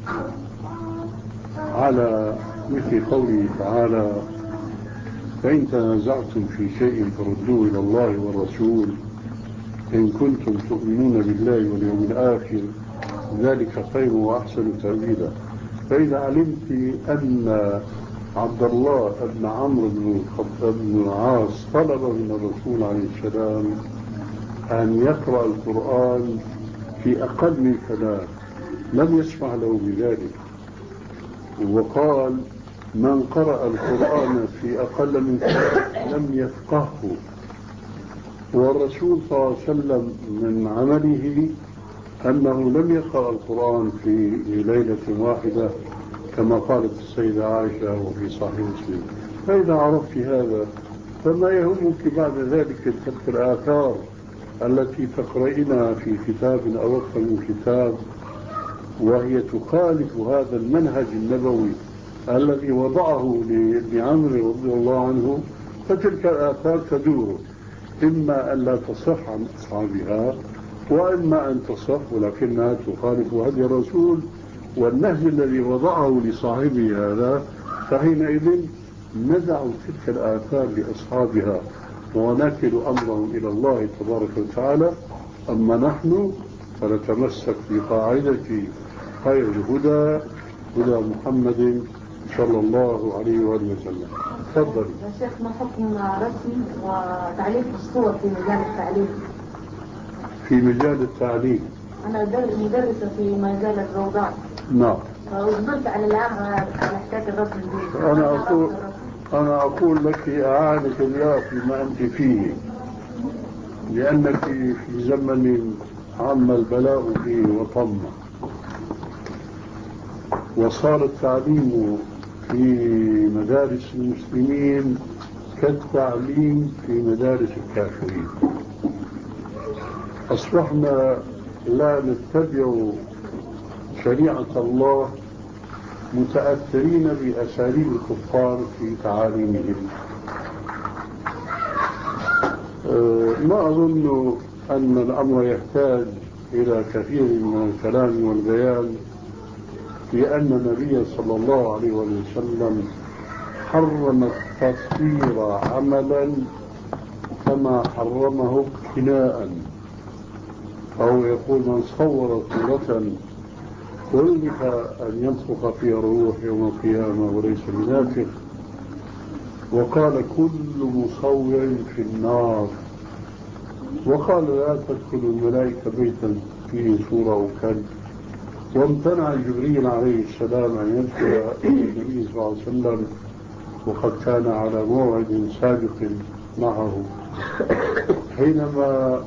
على مثل قوله تعالى: فإن تنازعتم في شيء فردوه إلى الله والرسول إن كنتم تؤمنون بالله واليوم الآخر ذلك خير وأحسن تأويلا. فإذا علمت أن عبد الله بن عمرو بن العاص طلب من الرسول عليه السلام أن يقرأ القرآن في أقل من ثلاث، لم يسمح له بذلك، وقال: من قرأ القرآن في أقل من ثلاث لم يفقهه. والرسول صلى الله عليه وسلم من عمله أنه لم يقرأ القرآن في ليلة واحدة كما قالت السيدة عائشة وفي صحيح مسلم. فإذا عرفت هذا فما يهمك بعد ذلك تلك الآثار التي تقرأينها في كتاب أو أكثر من كتاب وهي تخالف هذا المنهج النبوي الذي وضعه لابن عمرو رضي الله عنه، فتلك الآثار تدور إما أن لا تصح عن أصحابها وإما أن تصح ولكنها تخالف هدي الرسول والنهج الذي وضعه لصاحبه هذا، فحينئذ ندع تلك الآثار لأصحابها ونكل أمرهم إلى الله تبارك وتعالى. أما نحن فنتمسك بقاعدة خير الهدى هدى محمد صلى الله عليه وآله وسلم. تفضل يا شيخ، ما حكم رسم وتعليق الصور في مجال التعليم؟ في مجال التعليم أنا مدرسة في مجال الروضات. نعم. وأجبرت على الآن على حكاية الرسم دي. أنا أقول أنا أقول لك أعانك الله فيما أنت فيه، لأنك في زمن عم البلاء فيه وطم، وصار التعليم في مدارس المسلمين كالتعليم في مدارس الكافرين. أصبحنا لا نتبع شريعة الله متأثرين بأساليب الكفار في تعاليمهم. أه ما أظن أن الأمر يحتاج إلى كثير من الكلام والبيان، لأن النبي صلى الله عليه وسلم حرم التصوير عملا كما حرمه ابتلاء، أو يقول: من صور صورة كلف أن ينفخ فيها الروح يوم القيامة وليس بنافخ، وقال: كل مصور في النار، وقال: لا تدخل الملائكة بيتا فيه صورة أو كلب. وامتنع جبريل عليه السلام أن يدخل النبي صلى الله عليه وسلم وقد كان على موعد سابق معه. حينما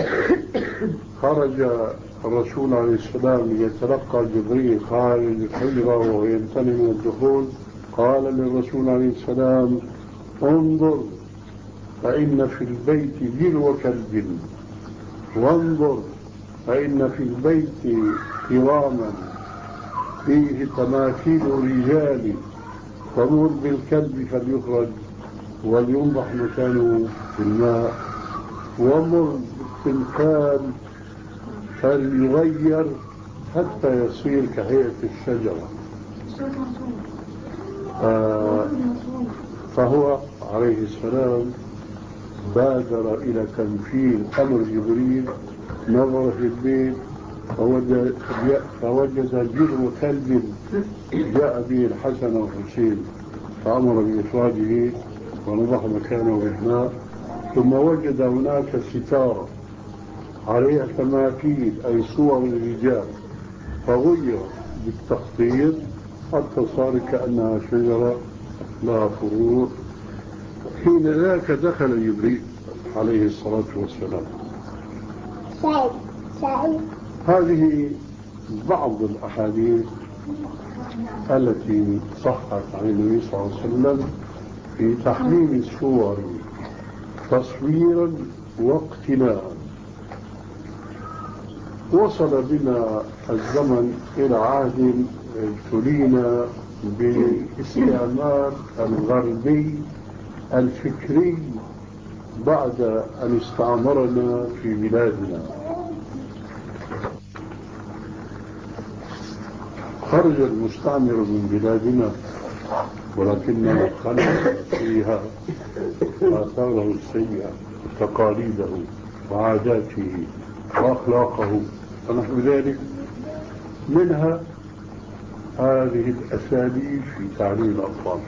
خرج الرسول عليه السلام ليتلقى جبريل خارج الحجرة ويمتنع من الدخول، قال للرسول عليه السلام: انظر فإن في البيت جلو كلب، وانظر فإن في البيت كراما فيه تماثيل رجال، فمر بالكلب فليخرج ولينضح مكانه في الماء، ومر بالتمثال فليغير حتى يصير كهيئة الشجرة. آه فهو عليه السلام بادر إلى تنفيذ أمر جبريل، نظر في البيت فوجد, فوجد جلو كلب جاء به الحسن والحسين، فأمر بإخراجه ونضح مكانه بالماء. ثم وجد هناك ستارة عليها تماثيل أي صور الرجال، فغير بالتخطيط حتى صار كأنها شجرة لها فروع. حين ذاك دخل جبريل عليه الصلاة والسلام هذه بعض الأحاديث التي صحت عن النبي صلى الله عليه وسلم في تحريم الصور تصويرا واقتناء. وصل بنا الزمن إلى عهد ابتلينا باستعمار الغربي الفكري بعد أن استعمرنا في بلادنا. خرج المستعمر من بلادنا ولكننا خلق فيها آثاره السيئة وتقاليده وعاداته وأخلاقه ونحو ذلك، منها هذه الأساليب في تعليم الأطفال.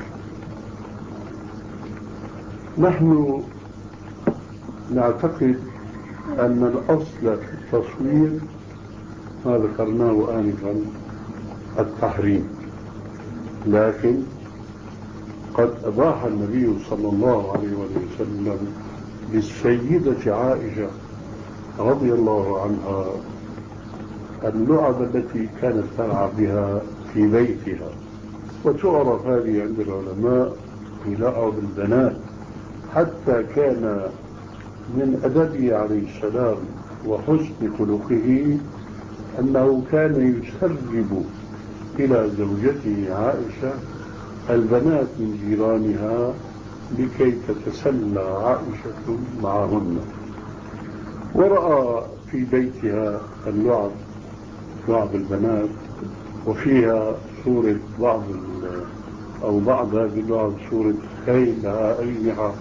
نحن نعتقد أن الأصل في التصوير ما ذكرناه آنفا التحريم، لكن قد أباح النبي صلى الله عليه وسلم للسيدة عائشة رضي الله عنها اللعب التي كانت تلعب بها في بيتها، وتعرف هذه عند العلماء بلعب البنات، حتى كان من أدبه عليه السلام وحسن خلقه أنه كان يسرب إلى زوجته عائشة البنات من جيرانها لكي تتسلى عائشة معهن. ورأى في بيتها اللعب لعب البنات وفيها صورة بعض أو بعض هذه اللعب صورة خيل لها أجنحة،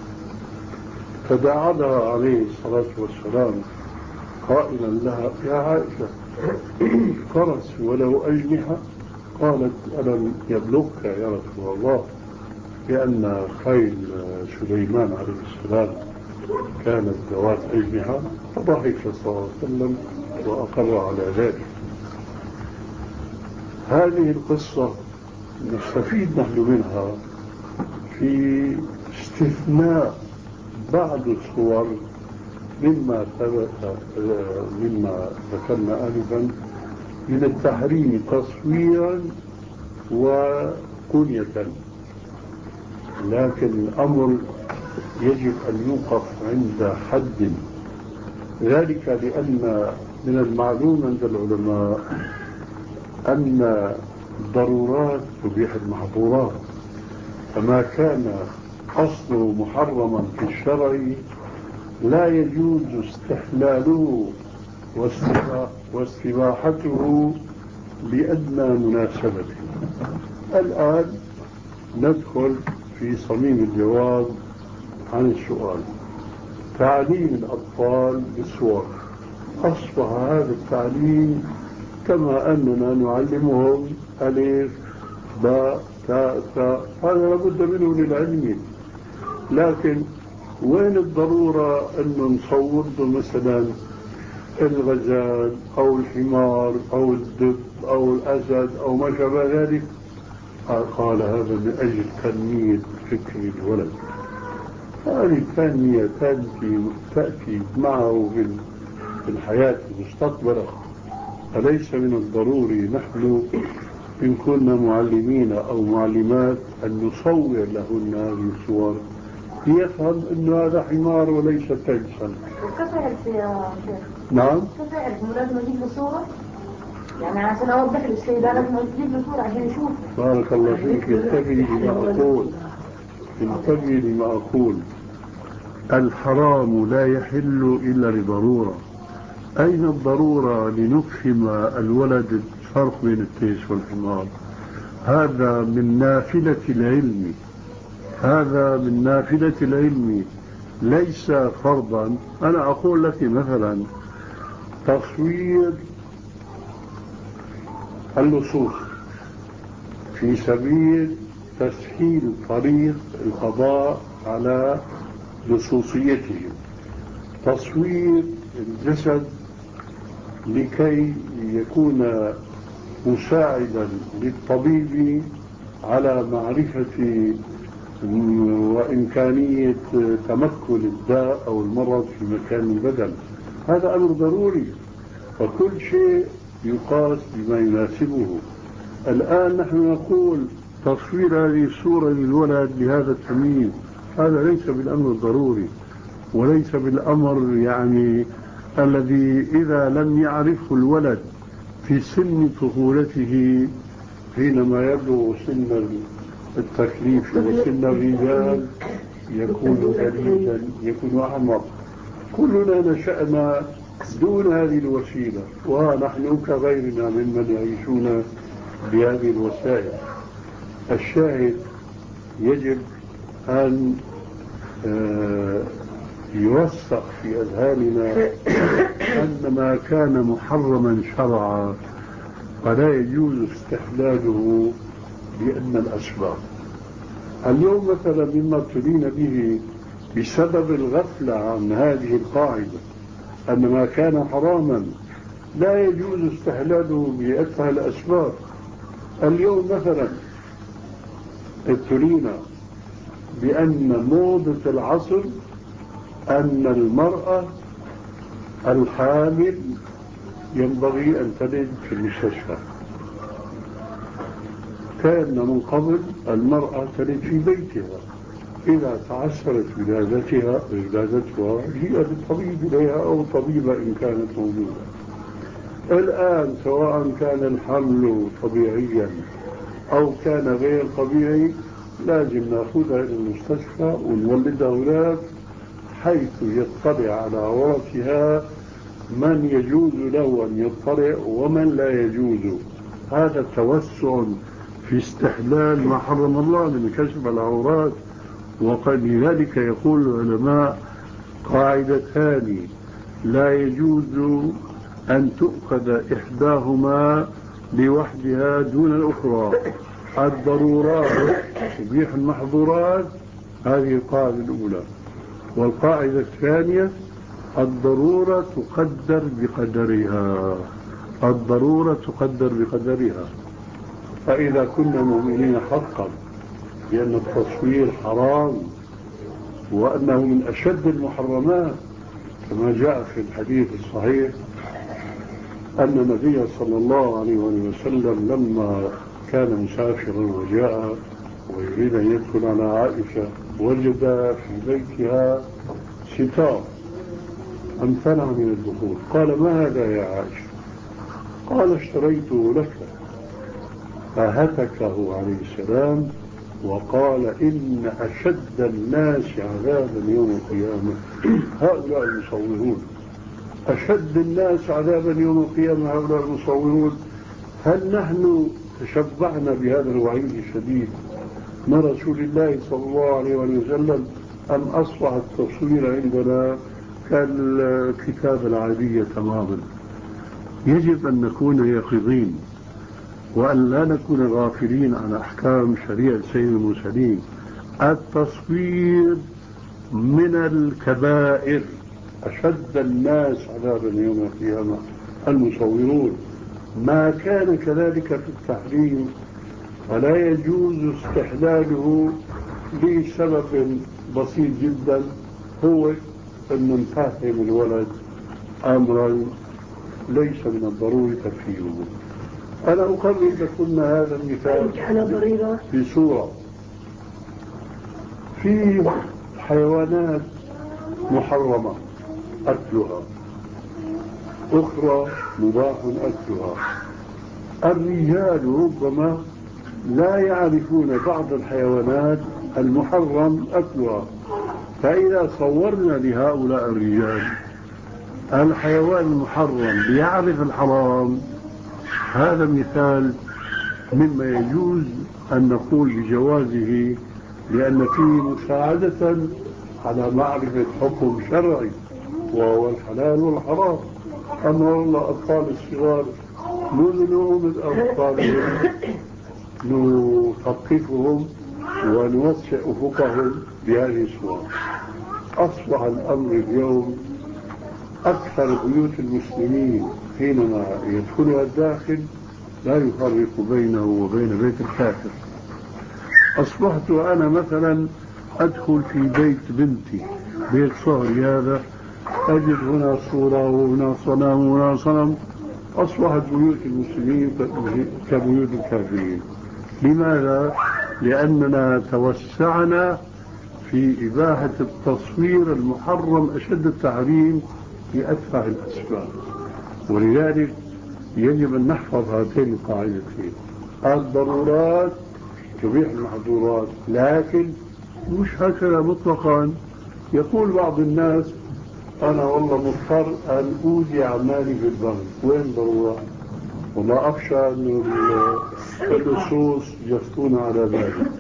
فدعاها عليه الصلاة والسلام قائلا لها: يا عائشة، فرس وله أجنحة؟ قالت: ألم يبلغك يا رسول الله بأن خيل سليمان عليه السلام كانت ذوات أجنحة؟ فضحك صلى الله عليه وسلم وأقر على ذلك. هذه القصة نستفيد نحن منها في استثناء بعض الصور مما ثبت مما ذكرنا آنفا من التحريم تصويرا وكنية، لكن الأمر يجب أن يوقف عند حد، ذلك لأن من المعلوم عند العلماء أن الضرورات تبيح المحظورات، فما كان أصله محرما في الشرع لا يجوز استحلاله واستباحته لأدنى مناسبة. الآن ندخل في صميم الجواب عن السؤال. تعليم الأطفال بالصور، أصبح هذا التعليم كما أننا نعلمهم ألف باء تاء ثاء، هذا لابد منه للعلم، لكن وين الضرورة أنه نصور مثلا الغزال أو الحمار أو الدب أو الأسد أو ما شابه ذلك؟ قال هذا من أجل تنمية فكر الولد. هذه التنمية تأتي تأتي معه في الحياة المستقبلة، أليس من الضروري نحن إن كنا معلمين أو معلمات أن نصور لهن هذه الصور ليفهم أن هذا حمار وليس تيسا؟ وكيف يعرف يا شيخ؟ نعم؟ كيف يعرف؟ مو لازم أجيب له صورة؟ يعني عشان أوضح له الشيء ده لازم أجيب له صورة عشان يشوف. بارك الله فيك. انتبهي لما أقول، انتبهي لما أقول. الحرام لا يحل إلا لضرورة. أين الضرورة لنفهم الولد الفرق بين التيس والحمار؟ هذا من نافلة العلم، هذا من نافلة العلم ليس فرضا. أنا أقول لك مثلا تصوير اللصوص في سبيل تسهيل طريق القضاء على لصوصيتهم، تصوير الجسد لكي يكون مساعدا للطبيب على معرفة وإمكانية تمكن الداء أو المرض في مكان البدن، هذا أمر ضروري. فكل شيء يقاس بما يناسبه. الآن نحن نقول تصوير هذه الصورة للولد بهذا التمييز هذا ليس بالأمر الضروري، وليس بالأمر يعني الذي إذا لم يعرفه الولد في سن طفولته حينما يبلغ سن التكليف وسن الرجال يكون دليلا، يكون أعمق. كلنا نشأنا دون هذه الوسيلة، ونحن كغيرنا ممن يعيشون بهذه الوسائل. الشاهد يجب أن يوثق في أذهاننا أن ما كان محرما شرعا فلا يجوز استحلاله بأن الأسباب. اليوم مثلا مما ابتلينا به بسبب الغفلة عن هذه القاعدة أن ما كان حراما لا يجوز استحلاله بأتفه الأسباب. اليوم مثلا ابتلينا بأن موضة العصر أن المرأة الحامل ينبغي أن تلد في المستشفى. كان من قبل المرأة تلد في بيتها، إذا تعسرت ولادتها ولادتها جيء بالطبيب إليها أو طبيبة إن كانت موجودة. الآن سواء كان الحمل طبيعيا أو كان غير طبيعي لازم نأخذها إلى المستشفى ونولدها هناك حيث يطلع على عورتها من يجوز له أن يطلع ومن لا يجوز. هذا توسع في استحلال ما حرم الله من كشف العورات. وقد لذلك يقول العلماء قاعدتان لا يجوز أن تؤخذ إحداهما لوحدها دون الأخرى. الضرورات تبيح المحظورات، هذه القاعدة الأولى. والقاعدة الثانية الضرورة تقدر بقدرها، الضرورة تقدر بقدرها. فإذا كنا مؤمنين حقا بأن التصوير حرام وأنه من أشد المحرمات كما جاء في الحديث الصحيح أن النبي صلى الله عليه وسلم لما كان مسافرا وجاء ويريد أن يدخل على عائشة وجد في بيتها ستار امتنع من الدخول. قال ما هذا يا عائشة؟ قال اشتريته لك. فهتكه عليه السلام وقال إن أشد الناس عذابا يوم القيامة هؤلاء المصورون. أشد الناس عذابا يوم القيامة هؤلاء المصورون. هل نحن تشبعنا بهذا الوعيد الشديد من رسول الله صلى الله عليه وسلم أم أصبح التصوير عندنا كالكتاب العادية تماما؟ يجب أن نكون يقظين وأن لا نكون غافلين عن أحكام شريعة سيد المرسلين. التصوير من الكبائر. أشد الناس عذابا يوم القيامة المصورون. ما كان كذلك في التحريم فلا يجوز استحلاله لسبب بسيط جدا، هو أن نفهم الولد أمرا ليس من الضروري تفهيمه. أنا أقرر إذا كنا هذا المثال في صورة في حيوانات محرمة أكلها، أخرى مباح أكلها. الرجال ربما لا يعرفون بعض الحيوانات المحرم أكلها، فإذا صورنا لهؤلاء الرجال الحيوان المحرم ليعرف الحرام، هذا مثال مما يجوز أن نقول بجوازه، لأن فيه مساعدة على معرفة حكم شرعي وهو الحلال والحرام. أما والله أطفال الصغار منذ نوم الأطفال نثقفهم ونوسع أفقهم بهذه الصور. أصبح الأمر اليوم أكثر بيوت المسلمين حينما يدخلها الداخل لا يفرق بينه وبين بيت الكافر. أصبحت أنا مثلا أدخل في بيت بنتي، بيت صهري هذا، أجد هنا صورة وهنا صنم وهنا صنم، أصبحت بيوت المسلمين كبيوت الكافرين. لماذا؟ لأننا توسعنا في إباحة التصوير المحرم أشد التحريم بأدفع الأسباب. ولذلك يجب أن نحفظ هاتين القاعدتين: الضرورات تبيح المحظورات، لكن مش هكذا مطلقا. يقول بعض الناس: أنا والله مضطر أن أودع مالي في البنك. وين ضرورة؟ وما أخشى أن اللصوص يفتون على ذلك.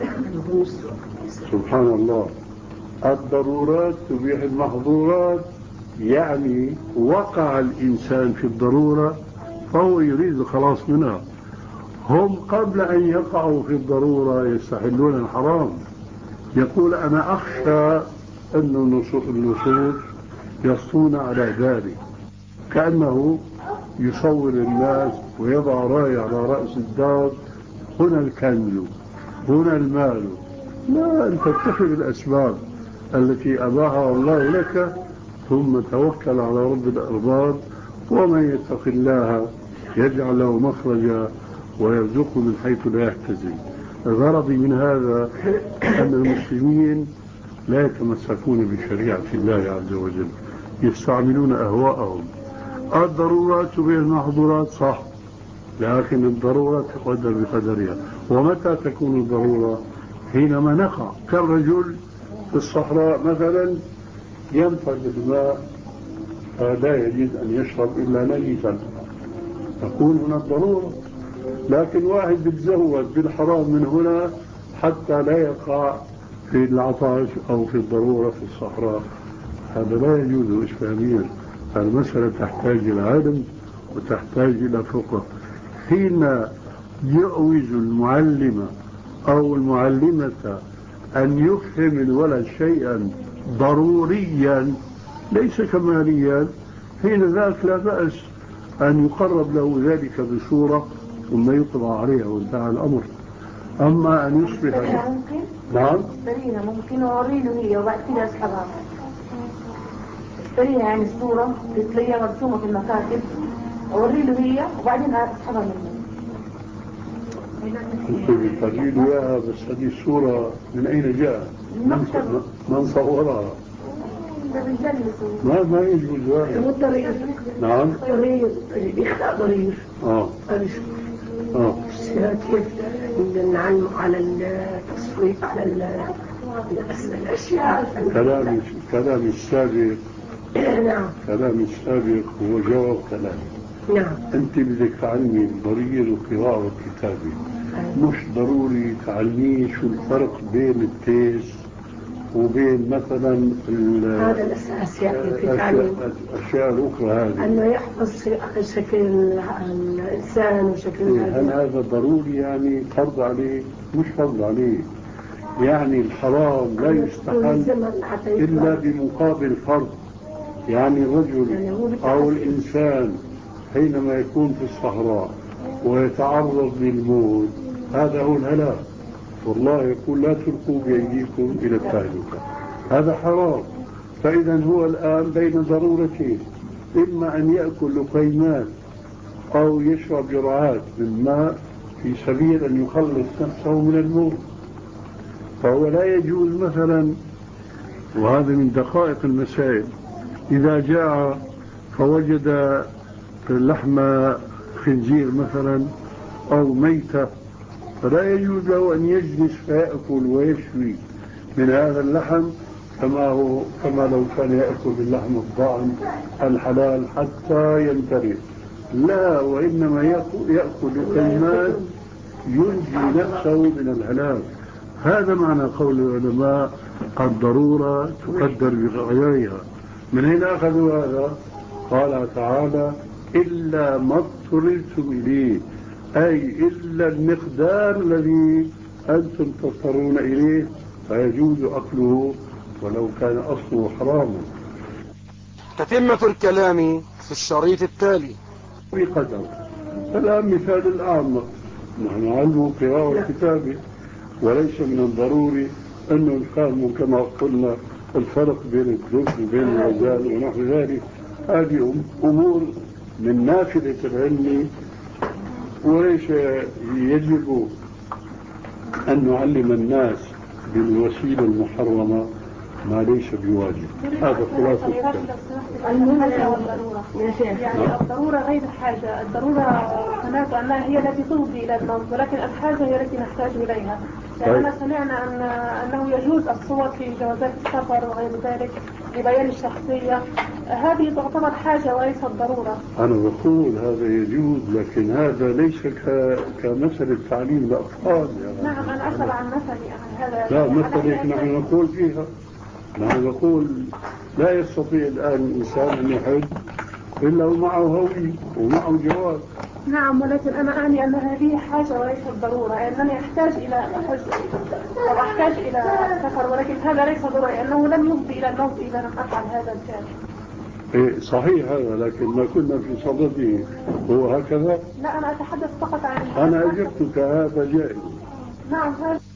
سبحان الله. الضرورات تبيح المحظورات، يعني وقع الإنسان في الضرورة فهو يريد الخلاص منها. هم قبل أن يقعوا في الضرورة يستحلون الحرام. يقول: أنا أخشى أن اللصوص يصون على ذلك، كأنه يصور الناس ويضع راية على رأس الدار: هنا الكنز، هنا المال. لا، أن تتخذ الأسباب التي أباها الله لك، ثم توكل على رب الأرباب. ومن يتق الله يجعل له مخرجا ويرزقه من حيث لا يحتسب. غرضي من هذا أن المسلمين لا يتمسكون بشريعة الله عز وجل، يستعملون أهواءهم. الضرورات تبيح المحظورات، صح، لكن الضرورة تقدر بقدرها. ومتى تكون الضرورة؟ حينما نقع، كالرجل في الصحراء مثلا ينفذ الماء فلا يجد أن يشرب إلا نجسا، تكون هنا الضرورة. لكن واحد بيتزود بالحرام من هنا حتى لا يقع في العطش أو في الضرورة في الصحراء، هذا لا يجوز إسلاميا. المسألة تحتاج إلى علم وتحتاج إلى فقه. حين يؤوز المعلم أو المعلمة أن يفهم الولد شيئا ضروريا ليس كماليا، حين ذاك لا بأس أن يقرب له ذلك بصورة ثم يقضى عليها وانتهى الأمر. أما أن يصبح ممكن؟ نعم، اشتريها ممكن أوريله هي وبعد كده أسحبها. اشتريها يعني الصورة تلاقيها مرسومة في المكاتب، أوريله هي وبعدين أسحبها منه. ممكن تجيب إياها، بس هذه الصورة من أين جاء؟ من صورها؟ ما ما يجوز هذا. ضرير. نعم. ضرير يخلق ضرير. اه. اه. كيف نعلم على التصويت على الأشياء. كلام كلام السابق. نعم. كلام السابق هو جواب كلام. نعم. أنت بدك تعلمي الضرير القراءة والكتابة، مش ضروري تعلمي شو الفرق بين التيس وبين مثلا هذا الأساس يعني في تعليم الأشياء الأخرى هذه، أنه يحفظ شكل الإنسان وشكل هل هذا ضروري؟ يعني فرض عليه؟ مش فرض عليه. يعني الحرام لا يستحل إلا بمقابل فرض. يعني الرجل أو الإنسان حينما يكون في الصحراء ويتعرض للموت، هذا هو الهلاك. والله يقول: لا تلقوا بأيديكم إلى التهلكة، هذا حرام. فإذا هو الآن بين ضرورتين: إما أن يأكل لقيمات أو يشرب جرعات من ماء في سبيل أن يخلص نفسه من الموت. فهو لا يجوز مثلا، وهذا من دقائق المسائل، إذا جاء فوجد لحم خنزير مثلا أو ميتة، فلا يجوز له أن يجلس فيأكل ويشوي من هذا اللحم كما هو كما لو كان يأكل باللحم الضأن الحلال حتى ينتهي. لا، وإنما يأكل لقيمات ينجي نفسه من الهلاك. هذا معنى قول العلماء: الضرورة تقدر بغيرها. من هنا أخذوا هذا؟ قال تعالى: إلا ما اضطررتم إليه، أي إلا المقدار الذي أنتم تضطرون إليه فيجوز أكله ولو كان أصله حراما. تتمة الكلام في الشريط التالي. بقدر. الآن مثال الأعمى، نحن علم قراءة وكتابة، وليس من الضروري أنه نفهم كما قلنا الفرق بين الدف وبين الغزال ونحو ذلك. هذه أمور من نافلة العلم، وليس يجب أن نعلم الناس بالوسيلة المحرمة ما ليس بواجب. هذا خلاصة الكلام. الحاجة والضرورة يعني الضرورة غير الحاجة. الضرورة سمعت أنها هي التي تفضي إلى الموت، ولكن الحاجة هي التي نحتاج إليها. لأننا سمعنا أن أنه يجوز الصور في جوازات السفر وغير ذلك لبيان الشخصية. هذه تعتبر حاجة وليست ضرورة. أنا بقول هذا يجوز، لكن هذا ليس ك... كمثل التعليم للأطفال. يعني نعم أنا أسأل عن مثلي هذا. لا مثلك نحن نقول فيها، نحن نقول لا يستطيع الآن الإنسان أن يحج إلا ومعه هوي ومعه جواز. نعم، ولكن أنا أعني أن هذه حاجة وليست ضرورة، أنني أحتاج إلى حج أو أحتاج إلى سفر، ولكن هذا ليس ضرورة لأنه لن يفضي إلى الموت إذا لم أفعل هذا الفعل. إيه صحيح هذا، لكن ما كنا في صدده هو هكذا. لا أنا أتحدث فقط عن أنا أجبتك هذا جائز. نعم هذا